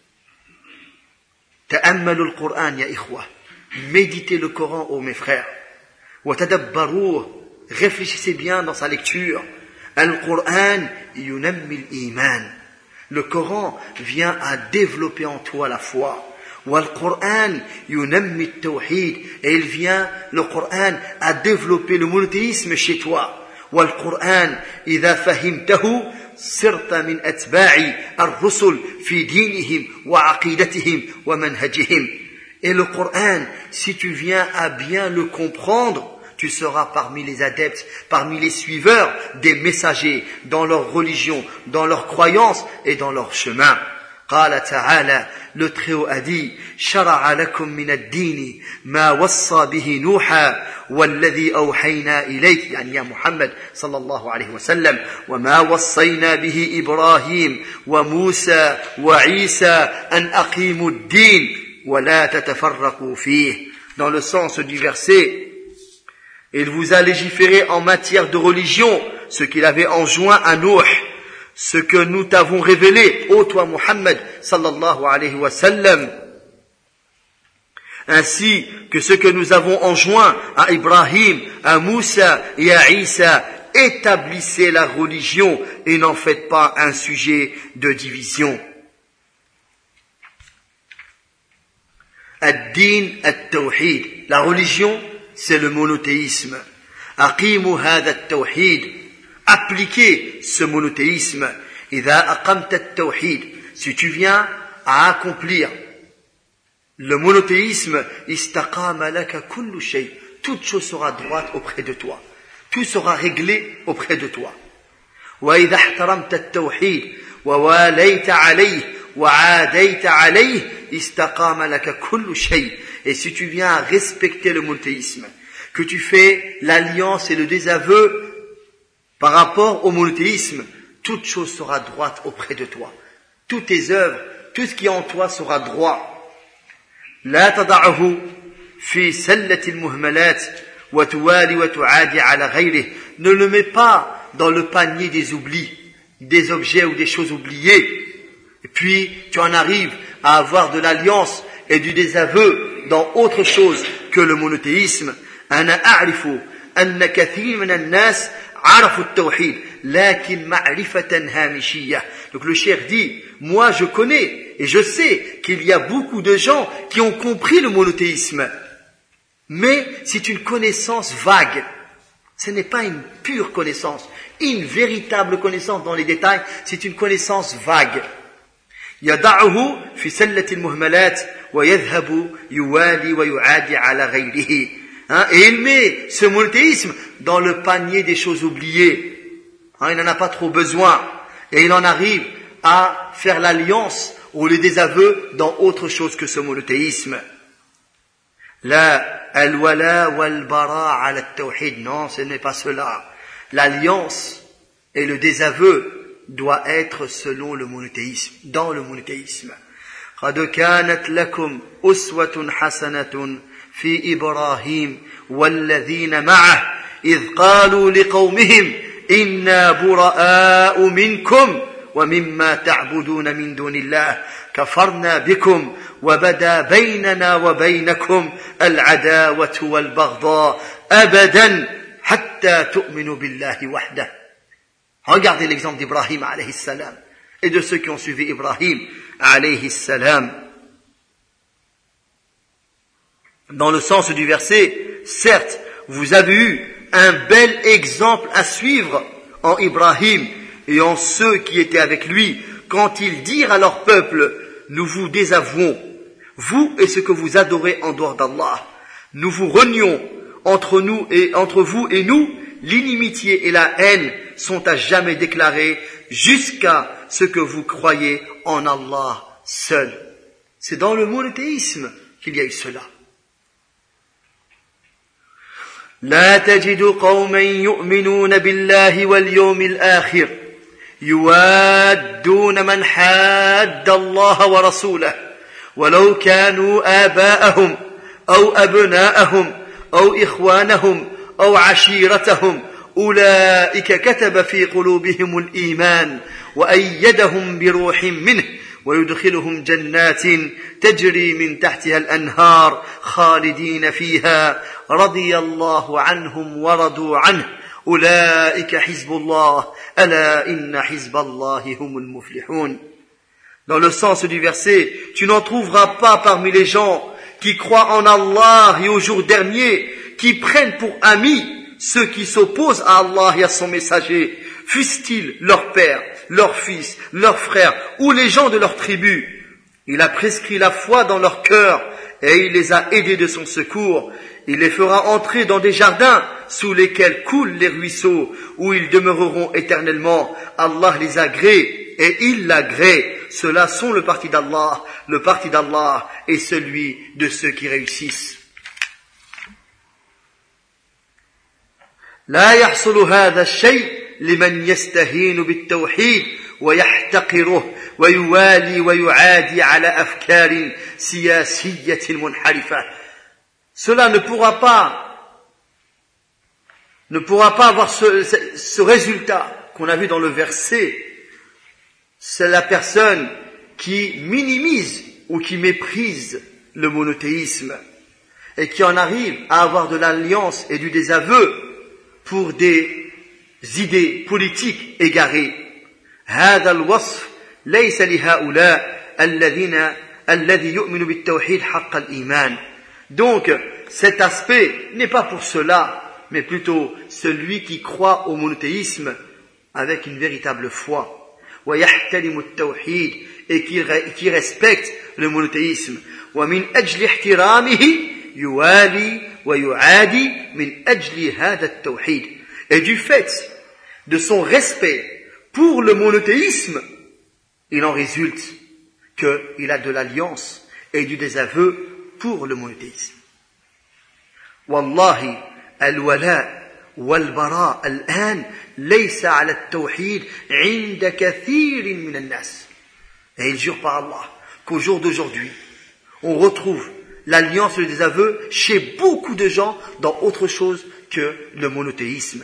تأملوا القرآن يا إخوة. Méditez le Coran, ô mes frères. وتدبروه. Réfléchissez bien dans sa lecture. القرآن ينمي الإيمان. Le Coran vient à développer en toi la foi. والقرآن ينمي التوحيد. Et il vient, le Coran, à développer le monothéisme chez toi. والقرآن إذا فهمته صرت من أتباع الرسل في دينهم وعقيدتهم ومنهجهم. Et le Coran, si tu viens à bien le comprendre, tu seras parmi les adeptes, parmi les suiveurs des messagers dans leur religion, dans leurs croyances et dans leur chemin. قال تعالى, le Très-Haut a dit, شرع لكم من الدين ما وصى به نوحا والذي أوحينا إليك, يعني يا محمد صلى الله عليه وسلم, وما وصينا به إبراهيم وموسى وعيسى أن أقيموا الدين ولا تتفرقوا فيه. Dans le sens du verset, il vous a légiféré en matière de religion ce qu'il avait enjoint à Nuh, ce que nous t'avons révélé, ô toi Muhammad sallallahu alayhi wa sallam, ainsi que ce que nous avons enjoint à Ibrahim, à Moussa et à Isa. Établissez la religion et n'en faites pas un sujet de division. Ad-din at-tawhid. La religion, c'est le monothéisme. Aqimu hadha at-tawhid. Appliquez ce monothéisme. Idha aqamta at-tawhid. Si tu viens à accomplir le monothéisme, istaqama laka kullu shay. Toute chose sera droite auprès de toi. Tout sera réglé auprès de toi. Wa idha ihtaramta at-tawhid wa walayta alayhi wa aadayta alayhi istaqama laka kullu shay. Et si tu viens à respecter le monothéisme, que tu fais l'alliance et le désaveu par rapport au monothéisme, toute chose sera droite auprès de toi. Toutes tes œuvres, tout ce qui est en toi sera droit. لا تضعه في سلة المهملات وتوالي وتعادي على غيره. Ne le mets pas dans le panier des oublis, des objets ou des choses oubliées. Et puis tu en arrives à avoir de l'alliance et du désaveu dans autre chose que le monothéisme. أنا أعرف أن كثير من الناس عرفوا التوحيد لكن معرفة هامشية. Donc le cheikh dit, moi je connais et je sais qu'il y a beaucoup de gens qui ont compris le monothéisme, mais c'est une connaissance vague. Ce n'est pas une pure connaissance, une véritable connaissance dans les détails, c'est une connaissance vague يضعه في سلة المهملات ويذهب يوالي ويعادي على غيره. Hein, et il met ce monothéisme dans le panier des choses oubliées. Hein, il n'en a pas trop besoin. Et il en arrive à faire l'alliance ou le désaveu dans autre chose que ce monothéisme. La al-wala wal-bara ala al-tawhid. Non, ce n'est pas cela. L'alliance et le désaveu doit être selon le monothéisme, dans le monothéisme. قد كانت لكم أسوة حسنة في إبراهيم والذين معه إذ قالوا لقومهم إنا براء منكم ومما تعبدون من دون الله كفرنا بكم وبدا بيننا وبينكم العداوة والبغضاء أبدا حتى تؤمنوا بالله وحده. Regardez l'exemple d'Ibrahim alayhi salam et de ceux qui ont suivi Ibrahim alayhi salam. Dans le sens du verset, certes, vous avez eu un bel exemple à suivre en Ibrahim et en ceux qui étaient avec lui quand ils dirent à leur peuple, nous vous désavouons, vous et ce que vous adorez en dehors d'Allah. Nous vous renions entre nous et entre vous et nous, l'inimitié et la haine sont à jamais déclarées jusqu'à ce que vous croyez en Allah seul. C'est dans le monothéisme qu'il y a eu cela. لا تجد قوما يؤمنون بالله واليوم الآخر يوادون من حاد الله ورسوله ولو كانوا آباءهم أو أبناءهم أو إخوانهم أو عشيرتهم أولئك كتب في قلوبهم الإيمان وأيدهم بروح منه ويدخلهم جنات تجري من تحتها الأنهار خالدين فيها رضي الله عنهم ورضوا عنه أولئك حزب الله ألا إن حزب الله هم المفلحون. Dans le sens du verset, tu n'en trouveras pas parmi les gens qui croient en Allah et au jour dernier, qui prennent pour amis ceux qui s'opposent à Allah et à son messager, fussent-ils leur père, leur fils, leurs frères ou les gens de leur tribu. Il a prescrit la foi dans leur cœur et il les a aidés de son secours. Il les fera entrer dans des jardins sous lesquels coulent les ruisseaux, où ils demeureront éternellement. Allah les agrée et il l'agrée. Ceux-là sont le parti d'Allah. Le parti d'Allah est celui de ceux qui réussissent. لا يحصل هذا الشيء لمن يستهين بالتوحيد ويحتقره ويوالي ويعادي على أفكار سياسية منحرفة. Cela ne pourra pas, ne pourra pas avoir ce, ce, ce résultat qu'on a vu dans le verset. C'est la personne qui minimise ou qui méprise le monothéisme et qui en arrive à avoir de l'alliance et du désaveu pour des idées politiques égarées. هذا الوصف ليس لهؤلاء الذين الذي يؤمن بالتوحيد حق الإيمان. Donc, cet aspect n'est pas pour cela, mais plutôt celui qui croit au monothéisme avec une véritable foi. ويحترم التوحيد et qui, qui respecte le monothéisme. ومن أجل احترامه يوالي ويعادي من أجل هذا التوحيد. Et du fait de son respect pour le monothéisme, il en résulte qu'il a de l'alliance et du désaveu pour le monothéisme. والله الولاء والبراء الآن ليس على التوحيد عند كثير من الناس. Et il jure par Allah qu'au jour d'aujourd'hui, on retrouve l'alliance et le désaveu chez beaucoup de gens dans autre chose que le monothéisme.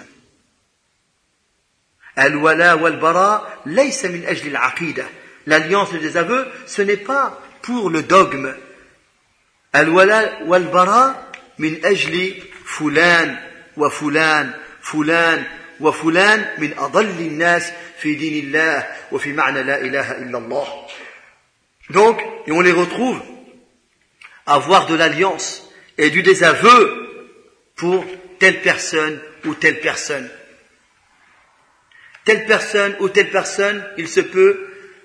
الولاء والبراء ليس من أجل العقيدة. L'alliance et le désaveu, ce n'est pas pour le dogme. الولاء والبراء من أجل فلان وفلان فلان وفلان من أضل الناس في دين الله وفي معنى لا إله إلا الله. Donc, et on les retrouve à avoir de l'alliance et du désaveu pour telle personne ou telle personne. Telle personne ou telle personne, il se peut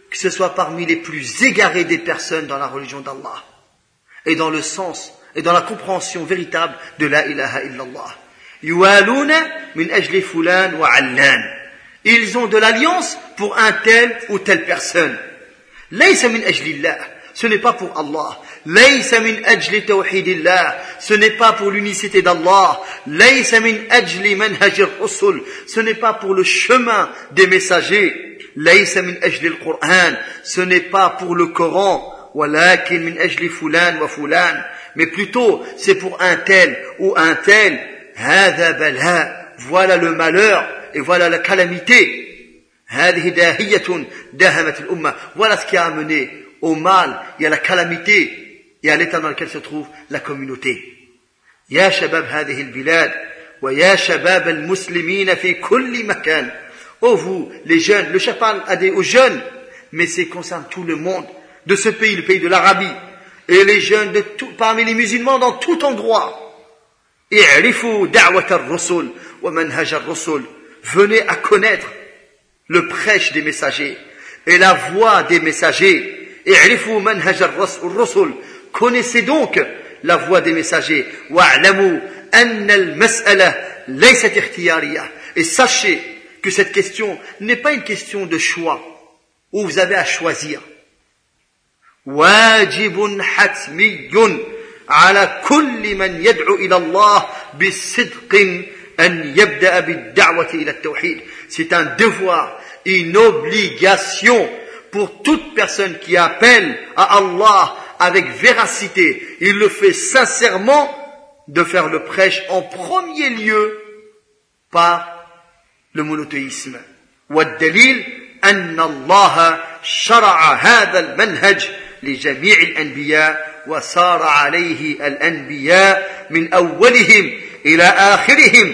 que ce soit parmi les plus égarés des personnes dans la religion d'Allah, et dans le sens, et dans la compréhension véritable de la ilaha illallah. Yuwaluna min ajli fulan wa allan. Ils ont de l'alliance pour un tel ou telle personne. Laysa min ajlillah. Ce n'est pas pour Allah. Laysa min ajli tawhidillah. Ce n'est pas pour l'unicité d'Allah. Laysa min ajli manhajir rusul. Ce n'est pas pour le chemin des messagers. Laysa min ajli al-Qur'an. Ce n'est pas pour le Coran. Walakin min ajli fulan wa fulan. Mais plutôt, c'est pour un tel ou un tel. Hadha bala. Voilà le malheur et voilà la calamité. Hadhihi dahiyatun dahamat al-umma. Voilà ce qui a amené au mal et à la calamité et à l'état dans lequel se trouve la communauté. Ya shabab hadhihi al-bilad wa ya shabab al-muslimin fi kulli makan. Oh vous, les jeunes, le chef parle à des, aux jeunes, mais c'est concerne tout le monde de ce pays, le pays de l'Arabie, et les jeunes de tout, parmi les musulmans dans tout endroit. I'rifu da'wat ar-rusul wa manhaj ar-rusul. Venez à connaître le prêche des messagers et la voie des messagers. I'rifu manhaj ar-rusul. Connaissez donc la voie des messagers. Wa'lamu anna al-mas'ala laysat ikhtiyariyah. Et sachez que cette question n'est pas une question de choix où vous avez à choisir. Wajibun hatmiyyun ala kulli man yad'u ila Allah bisidqin an yabda'a bid-da'wati ila at-tawhid. C'est un devoir, une obligation pour toute personne qui appelle à Allah avec véracité, il le fait sincèrement, de faire le prêche en premier lieu par le monothéisme. والدليل أن الله شرع هذا المنهج لجميع الأنبياء وسار عليه الأنبياء من أولهم إلى آخرهم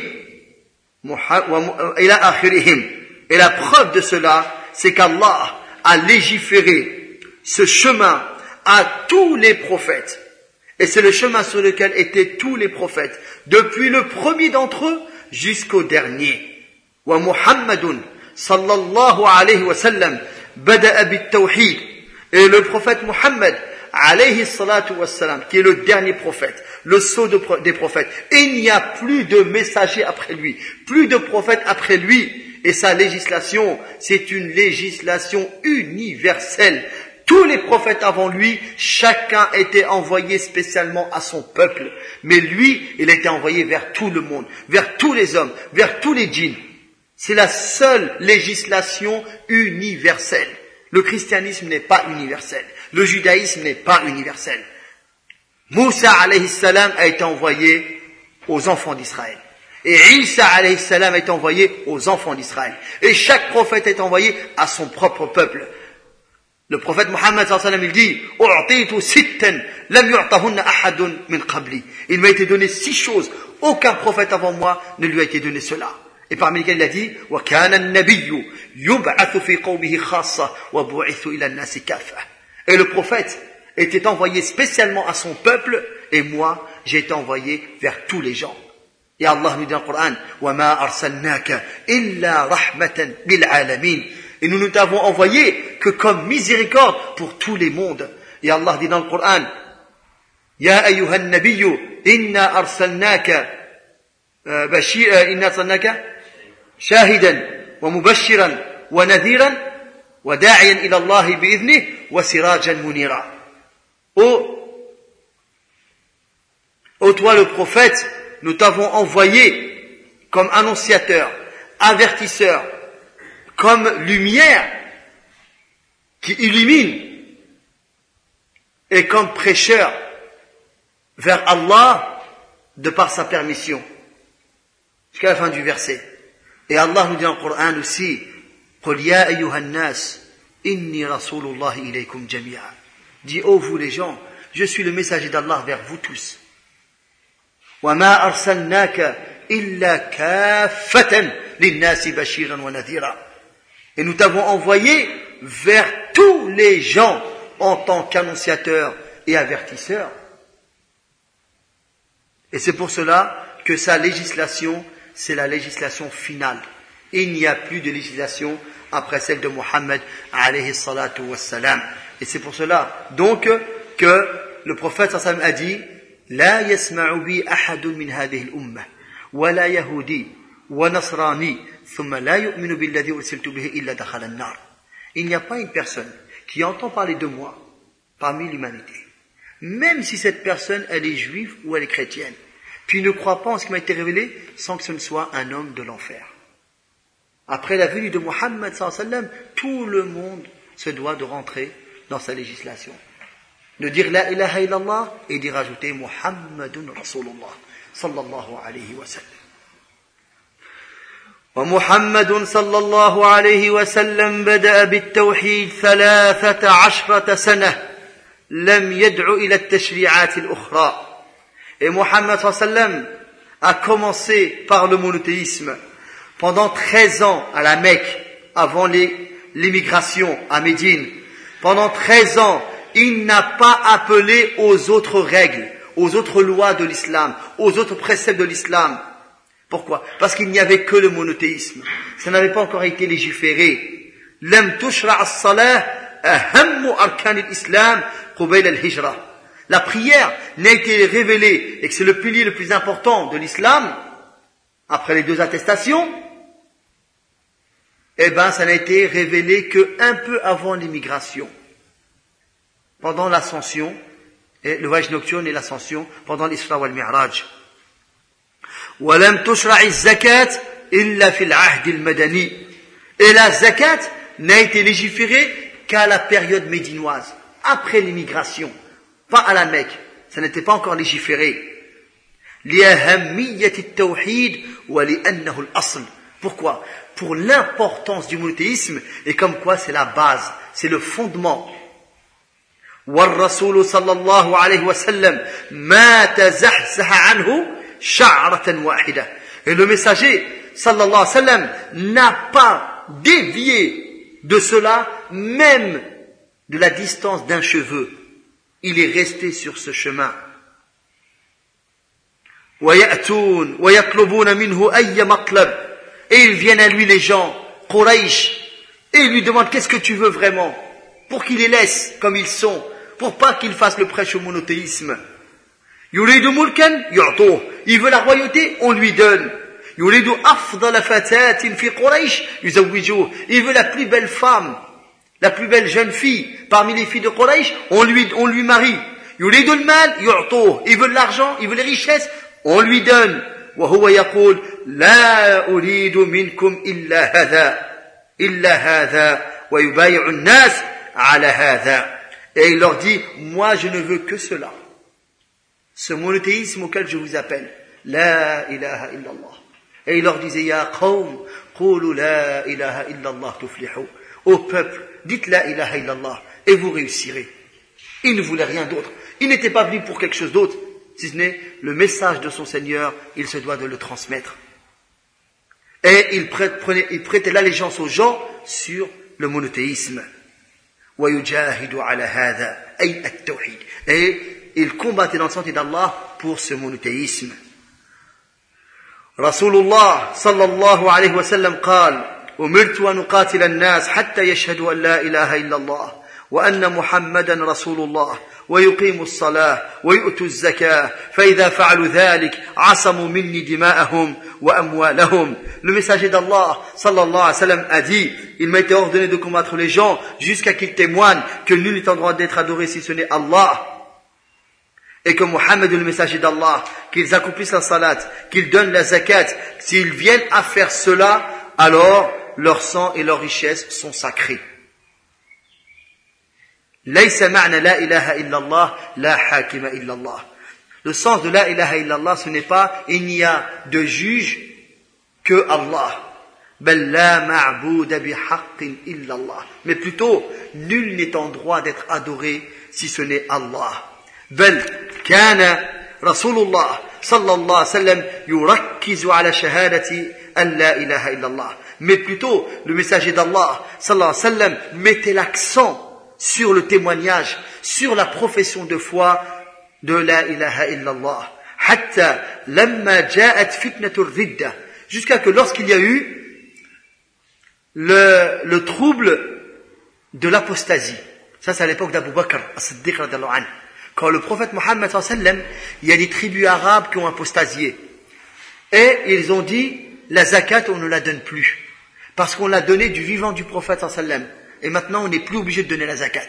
إلى آخرهم. Et la preuve de cela, c'est qu'Allah a légiféré ce chemin à tous les prophètes. Et c'est le chemin sur lequel étaient tous les prophètes, depuis le premier d'entre eux jusqu'au dernier. ومحمد صلى الله عليه وسلم بدأ بالتوحيد. Et le prophète Muhammad alayhi salatu wassalam, qui est le dernier prophète, le sceau de, des prophètes, il n'y a plus de messager après lui, plus de prophètes après lui, et sa législation, c'est une législation universelle. Tous les prophètes avant lui, chacun était envoyé spécialement à son peuple, mais lui, il était envoyé vers tout le monde, vers tous les hommes, vers tous les djinns. C'est la seule législation universelle. Le christianisme n'est pas universel. Le judaïsme n'est pas universel. Moussa alayhi salam a été envoyé aux enfants d'Israël. Et Isa alayhi salam a été envoyé aux enfants d'Israël. Et chaque prophète est envoyé à son propre peuple. Le prophète Muhammad sallallahu alayhi wa sallam, il dit, U'titu sitten lam yu'tahunna ahadun min qabli. Il m'a été donné six choses. Aucun prophète avant moi ne lui a été donné cela. Et parmi lesquels il a dit, وَكَانَ النَّبِيُّ يُبْعَثُ فِي قَوْمِهِ خَاصَّةً وَبُعِثُ إِلَى النَّاسِ كَافَّةً. Et le prophète était envoyé spécialement à son peuple, et moi, j'ai été envoyé vers tous les gens. Et Allah nous dit dans le Coran, وَمَا أَرْسَلْنَاكَ إِلَّا رَحْمَةً لِلْعَالَمِينَ. Et nous ne t'avons envoyé que comme miséricorde pour tous les mondes. Et Allah dit dans le Coran, يَا أَيُّهَا النَّبِيُّ إِنَّا أَرْسَلْنَاكَ بشير إِنَّا أَرْسَلْنَاكَ شاهدا ومبشرا ونذيرا وداعيا إلى الله بإذنه وسراجا منيرا. Ô, ô toi le prophète, nous t'avons envoyé comme annonciateur, avertisseur, comme lumière qui illumine et comme prêcheur vers Allah de par sa permission. Jusqu'à la fin du verset. Et Allah nous dit dans le Coran aussi, قُلْ يَا أَيُّهَا النَّاسِ إِنِّي رَسُولُ اللَّهِ إِلَيْكُمْ جَمِيعًا. Dis, ô vous les gens, je suis le messager d'Allah vers vous tous. وَمَا أَرْسَلْنَاكَ إِلَّا كَافَّةً لِلنَّاسِ بَشِيرًا وَنَذِيرًا. Et nous t'avons envoyé vers tous les gens en tant qu'annonciateur et avertisseur. Et c'est pour cela que sa législation, c'est la législation finale. Il n'y a plus de législation après celle de Muhammad alayhi salatu wassalam. Et c'est pour cela donc que le prophète sallallahu alayhi wa sallam a dit لا يسمع بي أحد من هذه الأمة ولا يهودي ونصراني ثم لا يؤمن بالذي أرسلت به إلا دخل النار. Il n'y a pas une personne qui entend parler de moi parmi l'humanité, même si cette personne elle est juive ou elle est chrétienne, puis ne croit pas en ce qui m'a été révélé sans que ce ne soit un homme de l'enfer. Après la venue de Muhammad sallallahu alayhi wa sallam, tout le monde se doit de rentrer dans sa législation, de dire la ilaha illallah et d'y rajouter Muhammadun Rasulullah sallallahu alayhi wa sallam. ومحمد صلى الله عليه وسلم بدأ بالتوحيد ثلاثة عشرة سنة لم يدع إلى التشريعات الأخرى. Et Muhammad sallallahu alayhi wa sallam a commencé par le monothéisme pendant treize ans à la Mecque, avant les, l'immigration à Médine. Pendant treize ans, il n'a pas appelé aux autres règles, aux autres lois de l'islam, aux autres préceptes de l'islam. Pourquoi? Parce qu'il n'y avait que le monothéisme. Ça n'avait pas encore été légiféré. Lam tushra' as-salah ahammu arkan al-islam qabla al-hijra. La prière n'a été révélée, et que c'est le pilier le plus important de l'islam, après les deux attestations, eh ben, ça n'a été révélé que un peu avant l'immigration, pendant l'ascension, et le voyage nocturne et l'ascension, pendant l'Isra wal Mi'raj. وَلَمْ تُشْرَعِ الزَّكَاةِ إِلَّا فِي الْعَهْدِ الْمَدَنِي. Et la zakat n'a été légiférée qu'à la période médinoise, après l'immigration, pas à la Mecque. Ça n'était pas encore légiféré. لِأَهَمِّيَّةِ التَّوْحِيدِ وَلِأَنَّهُ الْأَصْلِ. Pourquoi? Pour l'importance du monothéisme, et comme quoi c'est la base, c'est le fondement. وَالرَّسُولُ صلى الله عليه وسلم ما تزحزح عنه شعرة واحدة. Et le messager sallallahu alayhi wa sallam n'a pas dévié de cela, même de la distance d'un cheveu. Il est resté sur ce chemin. وَيَأْتُونَ وَيَطْلُبُونَ مِنْهُ أَيَّ مَطْلَبٍ. Et ils viennent à lui, les gens, Quraysh, et ils lui demandent qu'est-ce que tu veux vraiment, pour qu'il les laisse comme ils sont, pour pas qu'ils fassent le prêche au monothéisme. Yuridu mulkan yu'tuh. Il veut la royauté, on lui donne. Yuridu afdala fatatin fi Quraysh yuzawwijuh. Il veut la plus belle femme, la plus belle jeune fille parmi les filles de Quraysh, on lui, on lui marie. Yuridu al-mal yu'tuh. Il veut l'argent, il veut les richesses, on lui donne. وهو يقول لا أريد منكم إلا هذا إلا هذا ويبايع الناس على هذا. Et il leur dit, moi je ne veux que cela, ce monothéisme auquel je vous appelle, la ilaha illallah. Et il leur disait, ya qawm qulu la ilaha illallah tuflihu. Au peuple, dites la ilaha illallah et vous réussirez. Il ne voulait rien d'autre, il n'était pas venu pour quelque chose d'autre, si ce n'est le message de son Seigneur, il se doit de le transmettre. Et il prêtait, il prêtait l'allégeance aux gens sur le monothéisme. وَيُجَاهِدُ عَلَى هَذَا أي التوحيد. Et il combattait dans le sentier d'Allah pour ce monothéisme. Rasulullah sallallahu alayhi wa sallam قال أمرت أن أقاتل الناس حتى يشهدوا أن لا إله إلا الله وأن محمدا رسول الله ويقيموا الصلاة ويؤتوا الزكاة فإذا فعلوا ذلك عصموا مني دماءهم وأموالهم. Le messager d'Allah sallallahu alayhi wa sallam a dit, il m'a été ordonné de combattre les gens jusqu'à qu'ils témoignent que nul n'est en droit d'être adoré si ce n'est Allah, et que Muhammad est le messager d'Allah, qu'ils accomplissent la salat, qu'ils donnent la zakat. S'ils viennent à faire cela, alors leur sang et leurs richesses sont sacrés. ليس معنى لا إله إلا الله لا حاكم إلا الله. Le sens de la ilaha illallah, ce n'est pas il n'y a de juge que Allah. بل لا معبود بحق إلا الله. Mais plutôt, nul n'est en droit d'être adoré si ce n'est Allah. بل كان رسول الله صلى الله عليه وسلم يركز على شهادة أن لا إله إلا الله. Mais plutôt, le messager d'Allah sallallahu alayhi wa sallam mettait l'accent sur le témoignage, sur la profession de foi de la ilaha illallah. Hatta lamma ja'at fitnatur ridda. Jusqu'à que lorsqu'il y a eu le, le trouble de l'apostasie. Ça, c'est à l'époque d'Abu Bakr, as-Siddiq radiyallahu anhu. Quand le prophète Mohammed sallallahu alayhi wa sallam, il y a des tribus arabes qui ont apostasié. Et ils ont dit, la zakat, on ne la donne plus. Parce qu'on l'a donnée du vivant du prophète sallallahu alayhi wa sallam. Et maintenant, on n'est plus obligé de donner la zakat.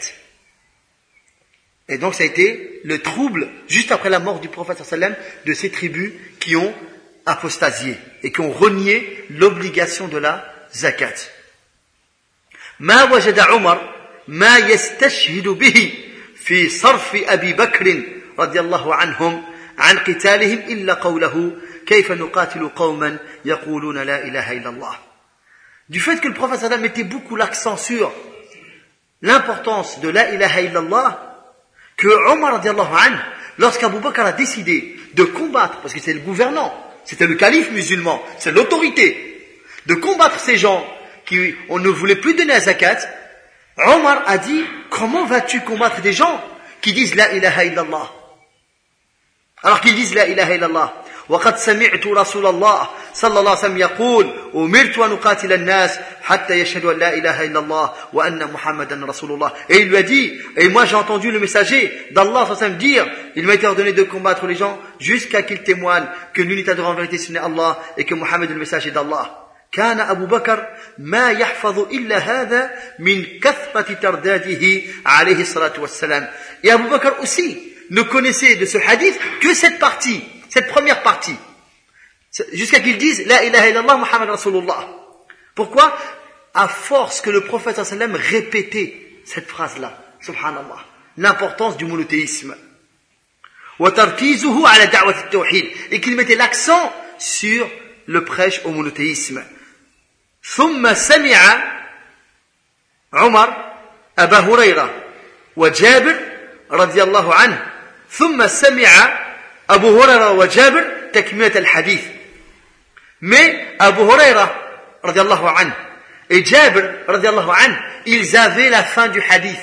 Et donc, ça a été le trouble, juste après la mort du prophète sallallahu alayhi wa sallam, de ces tribus qui ont apostasié et qui ont renié l'obligation de la zakat. ما وجد عمر ما يستشهد به في صرف أبي بكر رضي الله عنهم عن قتالهم إلا قوله كيف نقاتل قوما يقولون لا إله إلا الله. Du fait que le prophète sallam mettait beaucoup l'accent sur l'importance de la ilaha illallah, que Omar radiallahu anhu, lorsqu'Abu Bakr a décidé de combattre, parce que c'est le gouvernant, c'était le calife musulman, c'est l'autorité, de combattre ces gens qui on ne voulait plus donner la zakat, Omar a dit, comment vas-tu combattre des gens qui disent la ilaha illallah? Alors qu'ils disent la ilaha illallah. وقد سمعت رسول الله صلى الله عليه وسلم يقول أمرت أن أقاتل الناس حتى يشهدوا أن لا إله إلا الله وأن محمدا رسول الله. Et il lui a dit, et moi j'ai entendu le messager d'Allah صلى الله عليه وسلم dire, il m'a été ordonné de combattre les gens jusqu'à qu'ils témoignent que l'unité de en vérité ce n'est Allah et que Mohammed est le messager d'Allah. كان أبو بكر ما يحفظ إلا هذا من كثرة ترداده عليه الصلاة والسلام. Et Abu Bakr aussi ne connaissait de ce hadith que cette partie, cette première partie, jusqu'à qu'ils disent la ilaha illallah Muhammad Rasulullah. Pourquoi? À force que le prophète sallallahu alayhi wa sallam répétait cette phrase-là, subhanallah, l'importance du monothéisme. وتركيزه على دعوة التوحيد, et qu'il mettait l'accent sur le prêche au monothéisme. ثم سمع عمر أبا هريرة وجابر رضي الله عنه ثم سمع أبو هريرة وجابر تكملة الحديث. Mais Abu Huraira radiallahu anhu et Jabir radiallahu anhu, ils avaient la fin du hadith.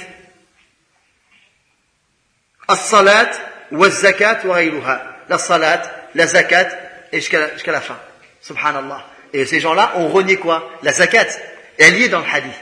As-salat wa zakat wa ghayruha. La salat, la zakat et jusqu'à, jusqu'à la fin. Subhanallah. Et ces gens-là ont renié quoi? La zakat. Et elle y est dans le hadith.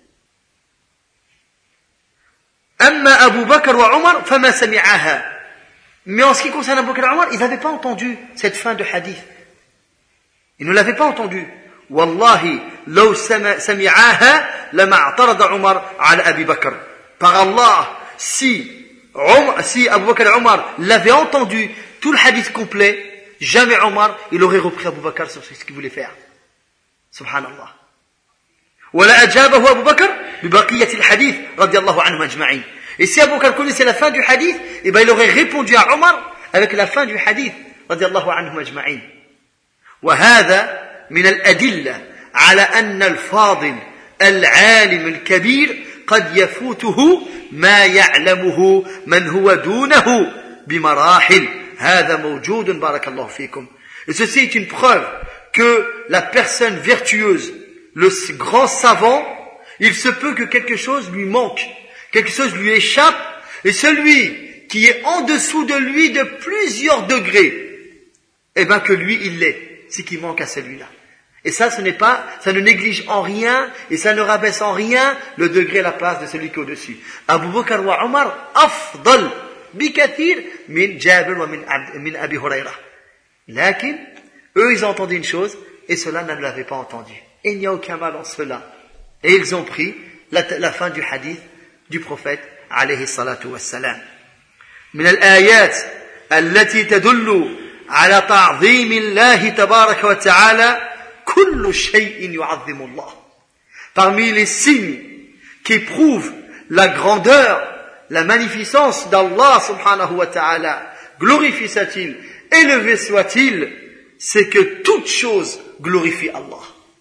Amma Abu Bakr wa Omar, fama sami'aha. Mais en ce qui concerne Abu Bakr et Omar, ils n'avaient pas entendu cette fin de hadith. Ils ne l'avaient pas entendu. Wallahi, law sami'aha, lama a'tarada Omar ala Abi Bakr. Par Allah, si, Omar, si Abu Bakr et Omar l'avaient entendu, tout le hadith complet, jamais Omar, il aurait repris Abu Bakr sur ce qu'il voulait faire. Subhanallah. ولا أجابه أبو بكر ببقية الحديث رضي الله عنهم أجمعين. Et si Abu Bakr connaissait la fin du hadith, eh ben il aurait répondu à Omar avec la fin du hadith رضي الله عنهم أجمعين. وهذا من الأدلة على أن الفاضل العالم الكبير قد يفوته ما يعلمه من هو دونه بمراحل. هذا موجود بارك الله فيكم. Et ceci est une preuve que la personne vertueuse, le grand savant, il se peut que quelque chose lui manque, quelque chose lui échappe, et celui qui est en dessous de lui de plusieurs degrés, eh bien que lui il l'est, c'est qu'il manque à celui-là. Et ça, ce n'est pas, ça ne néglige en rien, et ça ne rabaisse en rien le degré et la place de celui qui est au-dessus. Abu Bakr wa Omar, afdal, bikathir, min Jabir wa min Abi Hurayra. Lakin, eux ils ont entendu une chose, et ceux-là ne l'avaient pas entendu. Et il n'y a aucun mal en cela. Et ils ont pris la, la fin du hadith du prophète alayhi salatu wassalam. من الآيات التي تدل على تعظيم الله تبارك وتعالى كل شيء يعظم الله. Parmi les signes qui prouvent la grandeur, la magnificence d'Allah subhanahu wa ta'ala, glorifié soit-il, élevé soit-il, c'est que toute chose glorifie Allah.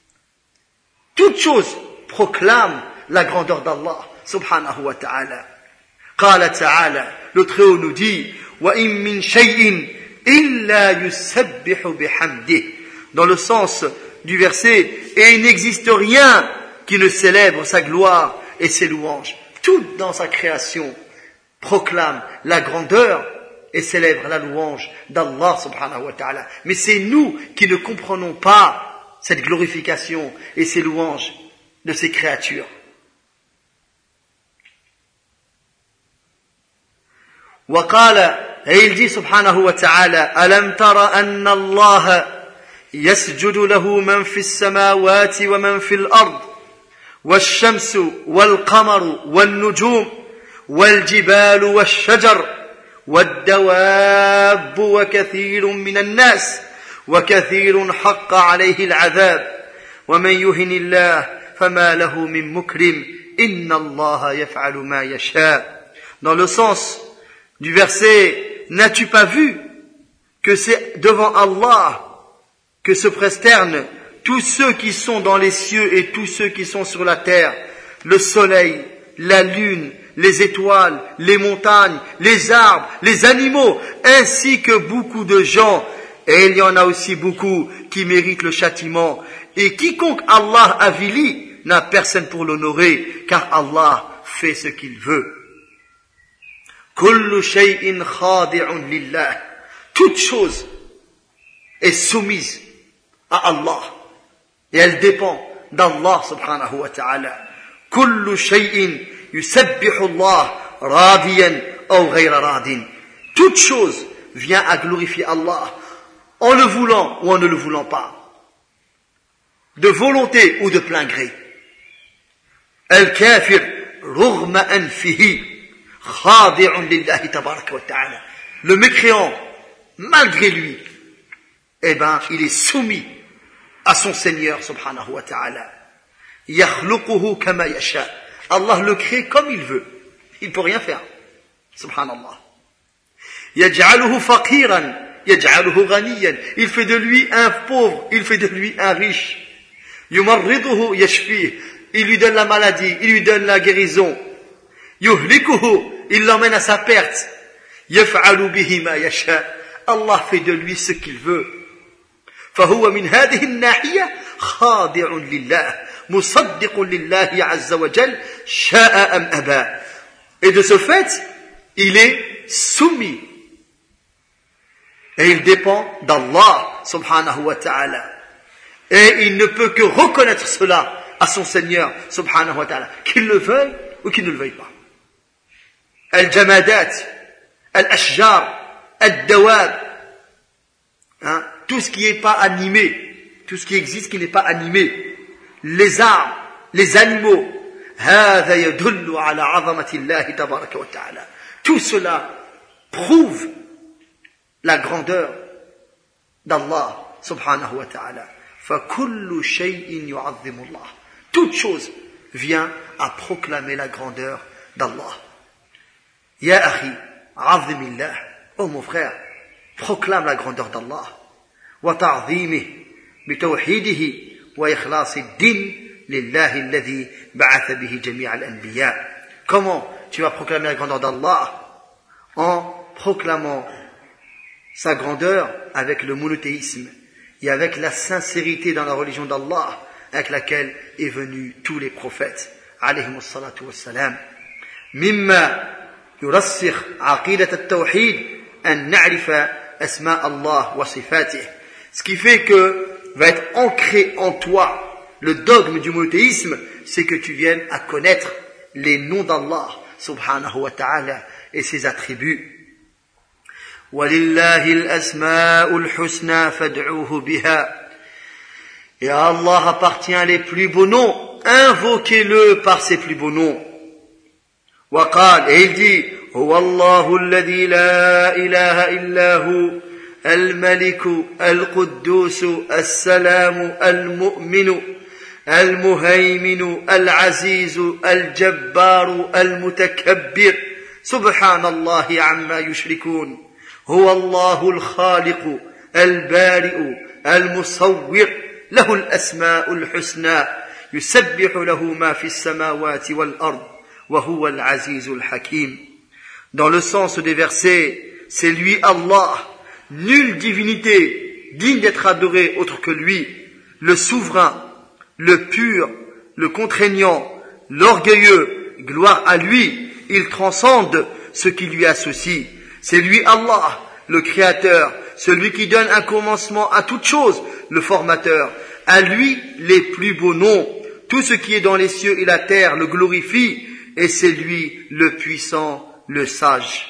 Toute chose proclame la grandeur d'Allah subhanahu wa ta'ala. Qala ta'ala, le Très-Haut nous dit, wa in min shay'in illa yusabbihu bihamdih. Dans le sens du verset, et il n'existe rien qui ne célèbre sa gloire et ses louanges. Tout dans sa création proclame la grandeur et célèbre la louange d'Allah subhanahu wa ta'ala. Mais c'est nous qui ne comprenons pas cette glorification et ces louanges. de ses créatures. وقال, et il dit subhanahu wa ta'ala, ألم تر أن الله يسجد له من في السماوات ومن في الأرض والشمس والقمر والنجوم والجبال والشجر والدواب وكثير من الناس وكثير حق عليه العذاب ومن يهن الله فما له من مكرم إن الله يفعل ما يشاء. Dans le sens du verset, n'as-tu pas vu que c'est devant Allah que se prosternent tous ceux qui sont dans les cieux et tous ceux qui sont sur la terre, le soleil, la lune, les étoiles, les montagnes, les arbres, les animaux, ainsi que beaucoup de gens, et il y en a aussi beaucoup qui méritent le châtiment, et quiconque Allah avilit n'a personne pour l'honorer, car Allah fait ce qu'il veut. Kullu shay'in khadi'un lillah. Toute chose est soumise à Allah et elle dépend d'Allah subhanahu wa ta'ala. Kullu shay'in yusabbihu Allah radiyan aw ghayra radin. Toute chose vient à glorifier Allah en le voulant ou en ne le voulant pas, de volonté ou de plein gré. Al-kafir rughma anfihi khadi'un lillahi tabaraka wa ta'ala. Le mécréant, malgré lui, eh ben, il est soumis à son Seigneur subhanahu wa ta'ala. Yakhluquhu kama yasha. Allah le crée comme il veut. Il peut rien faire. Subhanallah. Yaj'aluhu faqiran, yaj'aluhu ghaniyan. Il fait de lui un pauvre, il fait de lui un riche. Yumarriduhu yashfih. Il lui donne la maladie, il lui donne la guérison. Yuhlikuhu, il l'emmène à sa perte. Yaf'alu bihi ma yasha. Allah fait de lui ce qu'il veut. فهو من هذه الناحية خاضع لله مصدق لله عز وجل شاء أم أبى. Et de ce fait, il est soumis et il dépend d'Allah subhanahu wa ta'ala. Et il ne peut que reconnaître cela à son Seigneur subhanahu wa ta'ala, qu'il le veuille ou qu'il ne le veuille pas. Al-jamadat, al-ashjar, al-dawab, hein, tout ce qui n'est pas animé, tout ce qui existe qui n'est pas animé, les arbres, les animaux, هذا يدل على عظمة الله تبارك وتعالى. Tout cela prouve la grandeur d'Allah subhanahu wa ta'ala. فكل شيء يعظم الله. Toute chose vient à proclamer la grandeur d'Allah. Ya akhi, عظم الله. Oh mon frère, proclame la grandeur d'Allah. وتعظيمه بتوحيده وإخلاص الدين لله الذي بعث به جميع الأنبياء. Comment tu vas proclamer la grandeur d'Allah? En proclamant sa grandeur avec le monothéisme et avec la sincérité dans la religion d'Allah avec laquelle est venu tous les prophètes alayhimus salatu wassalam. مما يرسخ عقيدة التوحيد أن نعرف أسماء الله وصفاته. Ce qui fait que va être ancré en toi le dogme du monothéisme, c'est que tu viennes à connaître les noms d'Allah subhanahu wa ta'ala et ses attributs. وَلِلَّهِ الْأَسْمَاءُ الْحُسْنَى فَادْعُوهُ بِهَا. Et à Allah appartient les plus beaux noms, invoquez-le par ses plus beaux noms. وقال, et il dit, هو الله الذي لا إله إلا هو الملك القدوس السلام المؤمن المهيمن العزيز الجبار المتكبر سبحان الله عما يشركون هو الله الخالق البارئ المصور له الأسماء الحسنى يسبح له ما في السماوات والأرض وهو العزيز الحكيم. Dans le sens des versets, c'est lui Allah, nulle divinité digne d'être adorée autre que lui, le souverain, le pur, le contraignant, l'orgueilleux, gloire à lui, il transcende ce qui lui associe. C'est lui Allah, le créateur, celui qui donne un commencement à toute chose, le formateur. À lui les plus beaux noms, tout ce qui est dans les cieux et la terre le glorifie, et c'est lui le puissant, le sage.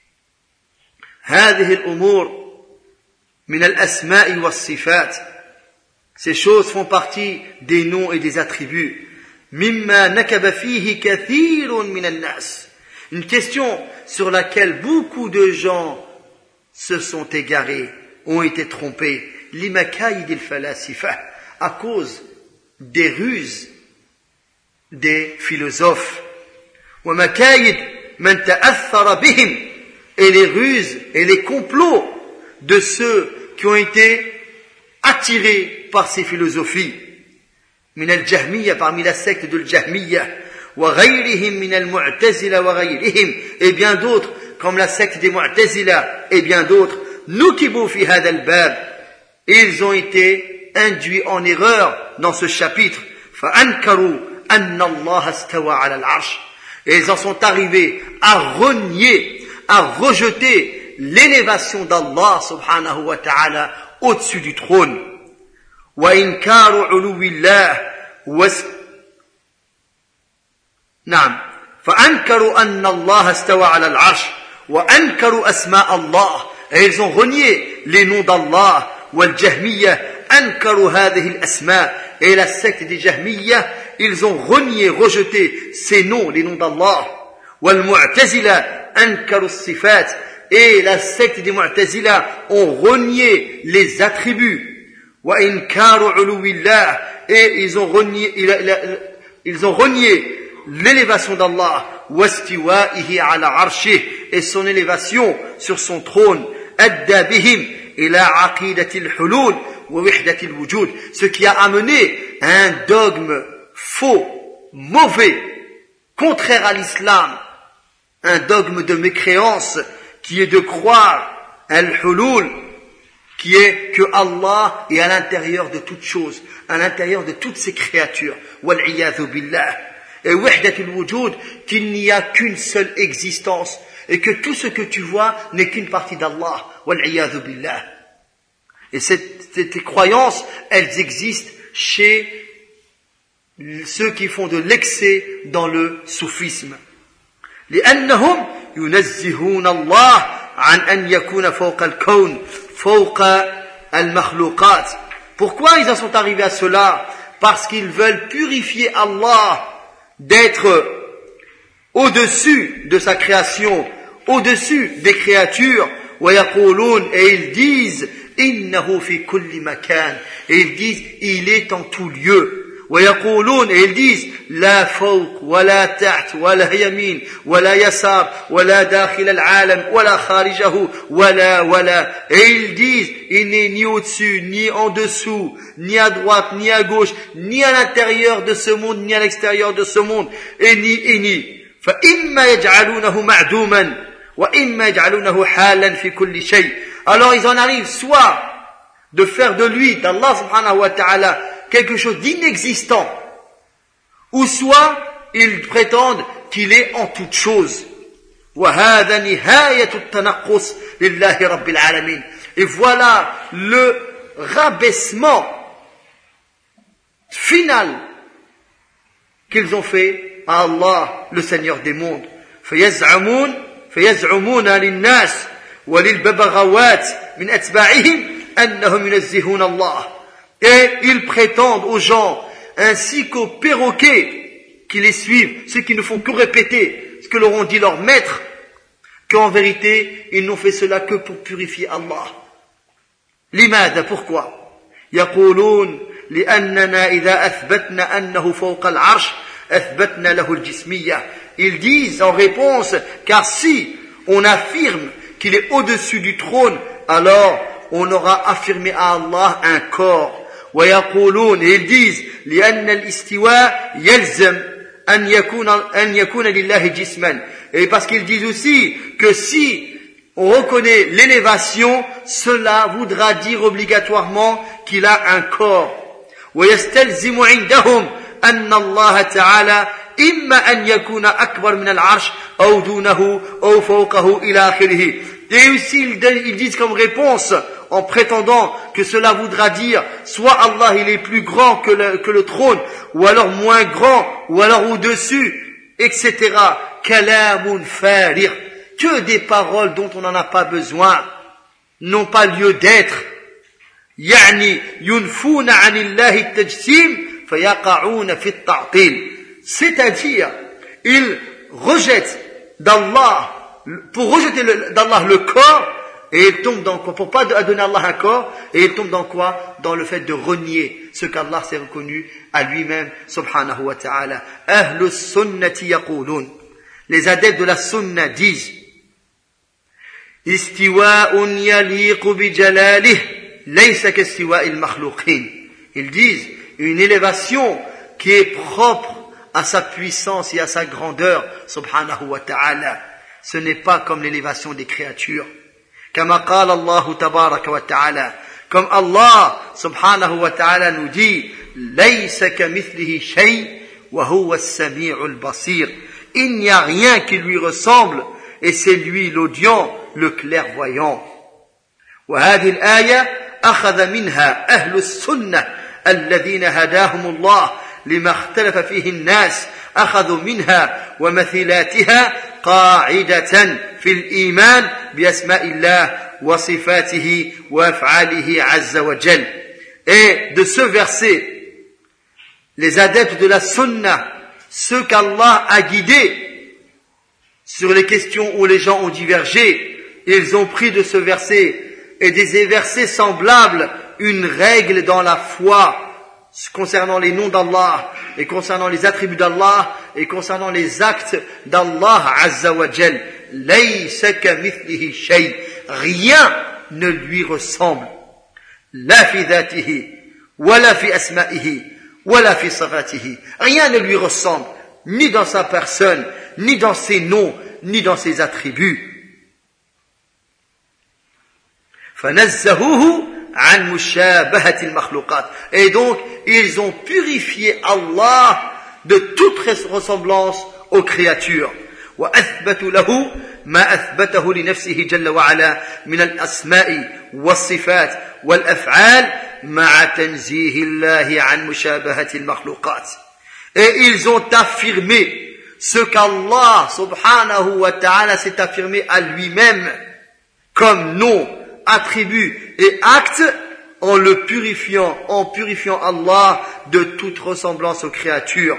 هذه الأمور من الأسماء والصفات. Ces choses font partie des noms et des attributs. مما نكب فيه كثير من الناس. Une question sur laquelle beaucoup de gens se sont égarés, ont été trompés. لمكايد الفلاسفة, à cause des ruses des philosophes. ومكايد من تأثر بهم, et les ruses et les complots de ceux qui ont été attirés par ces philosophies. من الجهمية, parmi la secte de l'Jahmiyya, وغيرهم من المعتزلة وغيرهم, et bien d'autres comme la secte des Mu'tazila et bien d'autres. نكبوا في هذا الباب, ils ont été induits en erreur dans ce chapitre. فأنكروا أن الله استوى على العرش, et ils en sont arrivés à renier, à rejeter l'élévation d'Allah subhanahu wa ta'ala au-dessus du trône. وإنكار علو الله وس... نعم فأنكروا أن الله استوى على العرش وأنكروا أسماء الله, et ils ont renié les noms d'Allah. والجهمية أنكروا هذه الأسماء, et la secte des Jahmiyya, ils ont renié, rejeté ces noms, les noms d'Allah. والمعتزلة أنكروا الصفات, et la secte des Mu'tazila ont renié les attributs. وإنكار علو الله, et ils ont renié, ils ont renié l'élévation d'Allah. واستوائه على عرشه, et son élévation sur son trône. أدى بهم إلى عقيدة الحلول ووحدة الوجود, ce qui a amené un dogme faux, mauvais, contraire à l'islam, un dogme de mécréance qui est de croire al-hulul, qui est que Allah est à l'intérieur de toutes choses, à l'intérieur de toutes ses créatures, wal-iyadhu billah, et wahdatul wujud, qu'il n'y a qu'une seule existence, et que tout ce que tu vois n'est qu'une partie d'Allah, wal-iyadhu billah. Et cette, cette croyance, elles existent chez ceux qui font de l'excès dans le soufisme. لأنهم ينزهون الله عن أن يكون فوق الكون فوق المخلوقات. Pourquoi ils en sont arrivés à cela? Parce qu'ils veulent purifier Allah d'être au-dessus de sa création, au-dessus des créatures. ويقولون, et ils disent إنه في كل مكان, et ils disent il est en tout lieu. ويقولون, et ils disent لا فوق ولا تحت ولا يمين ولا يسار ولا داخل العالم ولا خارجه ولا ولا, et ils disent il n'est ni au-dessus ni en dessous, ni à droite ni à gauche, ni à l'intérieur de ce monde ni à l'extérieur de ce monde, et ni et ni. فإما يجعلونه معدوما وإما يجعلونه حالا في كل شيء. Alors ils en arrivent soit de faire de lui, d'Allah subhanahu wa ta'ala, quelque chose d'inexistant, ou soit ils prétendent qu'il est en toute chose. وهذا نهاية التنقص لله رب العالمين. Et voilà le rabaissement final qu'ils ont fait à Allah, le Seigneur des mondes. فيزعمون فيزعمون للناس وللببغاوات من أتباعهم أنهم ينزهون الله. Et ils prétendent aux gens, ainsi qu'aux perroquets qui les suivent, ceux qui ne font que répéter ce que leur ont dit leurs maîtres, qu'en vérité, ils n'ont fait cela que pour purifier Allah. لماذا? Pourquoi? يقولون لأننا إذا أثبتنا أنه فوق العرش أثبتنا له الجسمية. Ils disent en réponse, car si on affirme qu'il est au-dessus du trône, alors on aura affirmé à Allah un corps. ويقولون, et ils disent لأن الاستواء يلزم أن يكون أن يكون لله جسما. Et parce qu'ils disent aussi que si on reconnaît l'élévation, cela voudra dire obligatoirement qu'il a un corps. ويستلزم عندهم أن الله تعالى إما أن يكون أكبر من العرش أو دونه أو فوقه إلى آخره. Et aussi ils disent comme réponse en prétendant que cela voudra dire soit Allah il est plus grand que le, que le trône, ou alors moins grand, ou alors au-dessus, et cetera. Kalamun farir, que des paroles dont on n'en a pas besoin, n'ont pas lieu d'être. Yani yunfuna anillahi tajsim fayaqa'una fi at-ta'til, c'est-à-dire ils rejettent d'Allah, pour rejeter le, d'Allah le corps, et ils tombent dans quoi? Pour pas donner à Allah un corps, et ils tombent dans quoi? Dans le fait de renier ce qu'Allah s'est reconnu à lui-même, subhanahu wa ta'ala. Ahlus sunnati yaqulun, les adeptes de la sunna disent, istiwa'un yaliqu bi jalalih laysa kastiwa'il makhluqin. Ils disent une élévation qui est propre à sa puissance et à sa grandeur, subhanahu wa ta'ala. Ce n'est pas comme l'élévation des créatures. Kama qala Allah tabaraka wa ta'ala, comme Allah subhanahu wa ta'ala nous dit, laysa kamithlihi shay wa huwa as-sami'ul basir. Il n'y a rien qui lui ressemble et c'est lui l'audient, le clairvoyant. Wa hadhihi al-aya akhadha minha ahlu as-sunnah alladhina hadahum Allah لما اختلف فيه الناس أخذوا منها ومثلاتها قاعدة في الإيمان بأسماء الله وصفاته وأفعاله عز وجل. Et de ce verset, les adeptes de la sunna, ceux qu'Allah a guidés sur les questions où les gens ont divergé, ils ont pris de ce verset et des versets semblables une règle dans la foi concernant les noms d'Allah et concernant les attributs d'Allah et concernant les actes d'Allah Azza wa Jal. Laysa kamithlihi shay, rien ne lui ressemble. La fi dhatihi, wala fi asma'ihi, wala fi sifatihi. Rien ne lui ressemble, ni dans sa personne, ni dans ses noms, ni dans ses attributs. Fanazzahuhu an mushabahati al-makhluqat. Et donc, ils ont purifié Allah de toute ressemblance aux créatures. Wa athbatu lahu ma athbatahu li nafsihi jalla wa ala min al-asma'i was-sifat wal-af'al ma'a tanzihi Allah an mushabahati al-makhluqat. Et ils ont affirmé ce qu'Allah subhanahu wa ta'ala s'est affirmé à lui-même comme nom, attributs et actes, en le purifiant, en purifiant Allah de toute ressemblance aux créatures.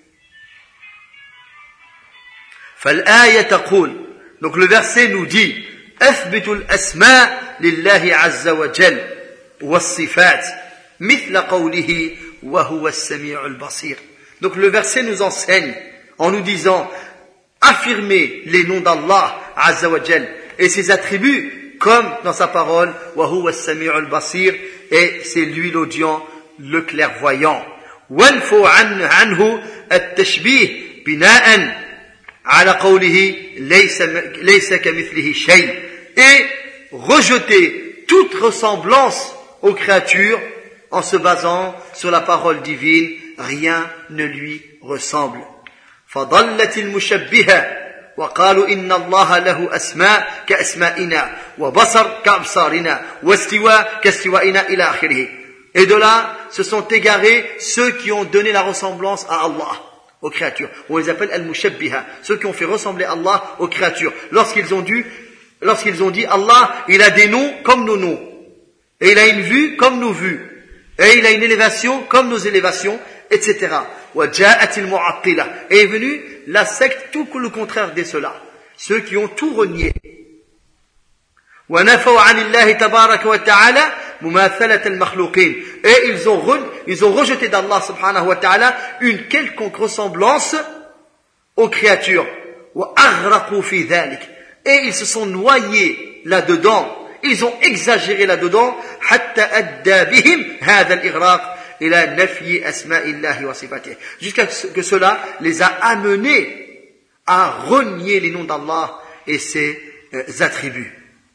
فالآية تقول, donc le verset nous dit, أثبتوا الأسماء لله عز وجل والصفات مثل قوله وهو السميع البصير. Donc le verset nous enseigne en nous disant, affirmez les noms d'Allah Azza wa Jal et ses attributs comme dans sa parole, وَهُوَ السَّمِيعُ الْبَصِيرُ, et c'est lui l'audient, le clairvoyant. وَانْفُوا عَنْهُ التَّشْبِيهِ بِنَاءً عَلَى قَوْلِهِ لَيْسَ كَمِثْلِهِ شَيْءٍ, et rejeter toute ressemblance aux créatures en se basant sur la parole divine, rien ne lui ressemble. فَضَلَّتِ الْمُشَبِّهَةِ وقالوا إن الله له أسماء كأسمائنا وبصر كأبصارنا واستواء كاستوائنا إلى آخره. Et de là se sont égarés ceux qui ont donné la ressemblance à Allah, aux créatures. On les appelle al-mushabbiha, ceux qui ont fait ressembler Allah aux créatures. Lorsqu'ils ont dit, lorsqu'ils ont dit Allah, il a des noms comme nos noms, et il a une vue comme nos vues, et il a une élévation comme nos élévations, et cetera. وَجَاءَتِ الْمُعَطِّلَةِ, et est venue la secte tout le contraire de cela, ceux qui ont tout renié. وَنَفَوْا عَنِ اللَّهِ تَبَارَكَ وَتَعَالَى مُمَاثَلَةَ الْمَخْلُوقِينَ, et ils ont, re, ils ont rejeté d'Allah subhanahu wa ta'ala une quelconque ressemblance aux créatures. وَأَغْرَقُوا فِي ذَلِكَ, et ils se sont noyés là-dedans, ils ont exagéré là-dedans, حَتَّى أَدَّى بِهِمْ هَذَا الْإِغْرَاقِ إلى نفي أسماء الله وصفاته, jusqu'à ce que cela les a amenés à renier les noms d'Allah et ses euh, attributs.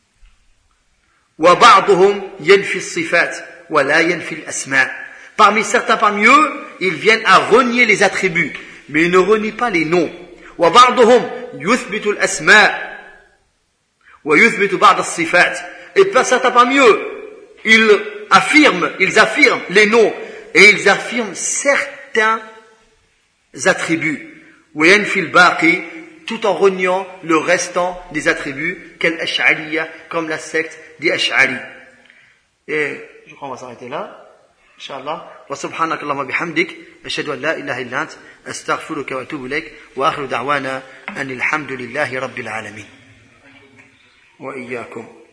وبعضهم ينفي الصفات ولا ينفي الأسماء, parmi certains parmi eux ils viennent à renier les attributs mais ils ne renient pas les noms. وبعضهم يثبت الأسماء ويثبت بعض الصفات, et certains parmi eux ils affirment, ils affirment les noms et ils affirment certains attributs. وينفي الباقي, tout en reniant le restant des attributs, كالأشعرية, comme la secte des Ash'ari. Et je crois qu'on va s'arrêter là. Inch'Allah. Wa subhanaka Allahumma bihamdik. Ashhadu an la ilaha illa ant. Astaghfiruka wa atubu ilayk. Wa akhiru da'wana anil hamdulillahi rabbil alamin. Wa iyyakum.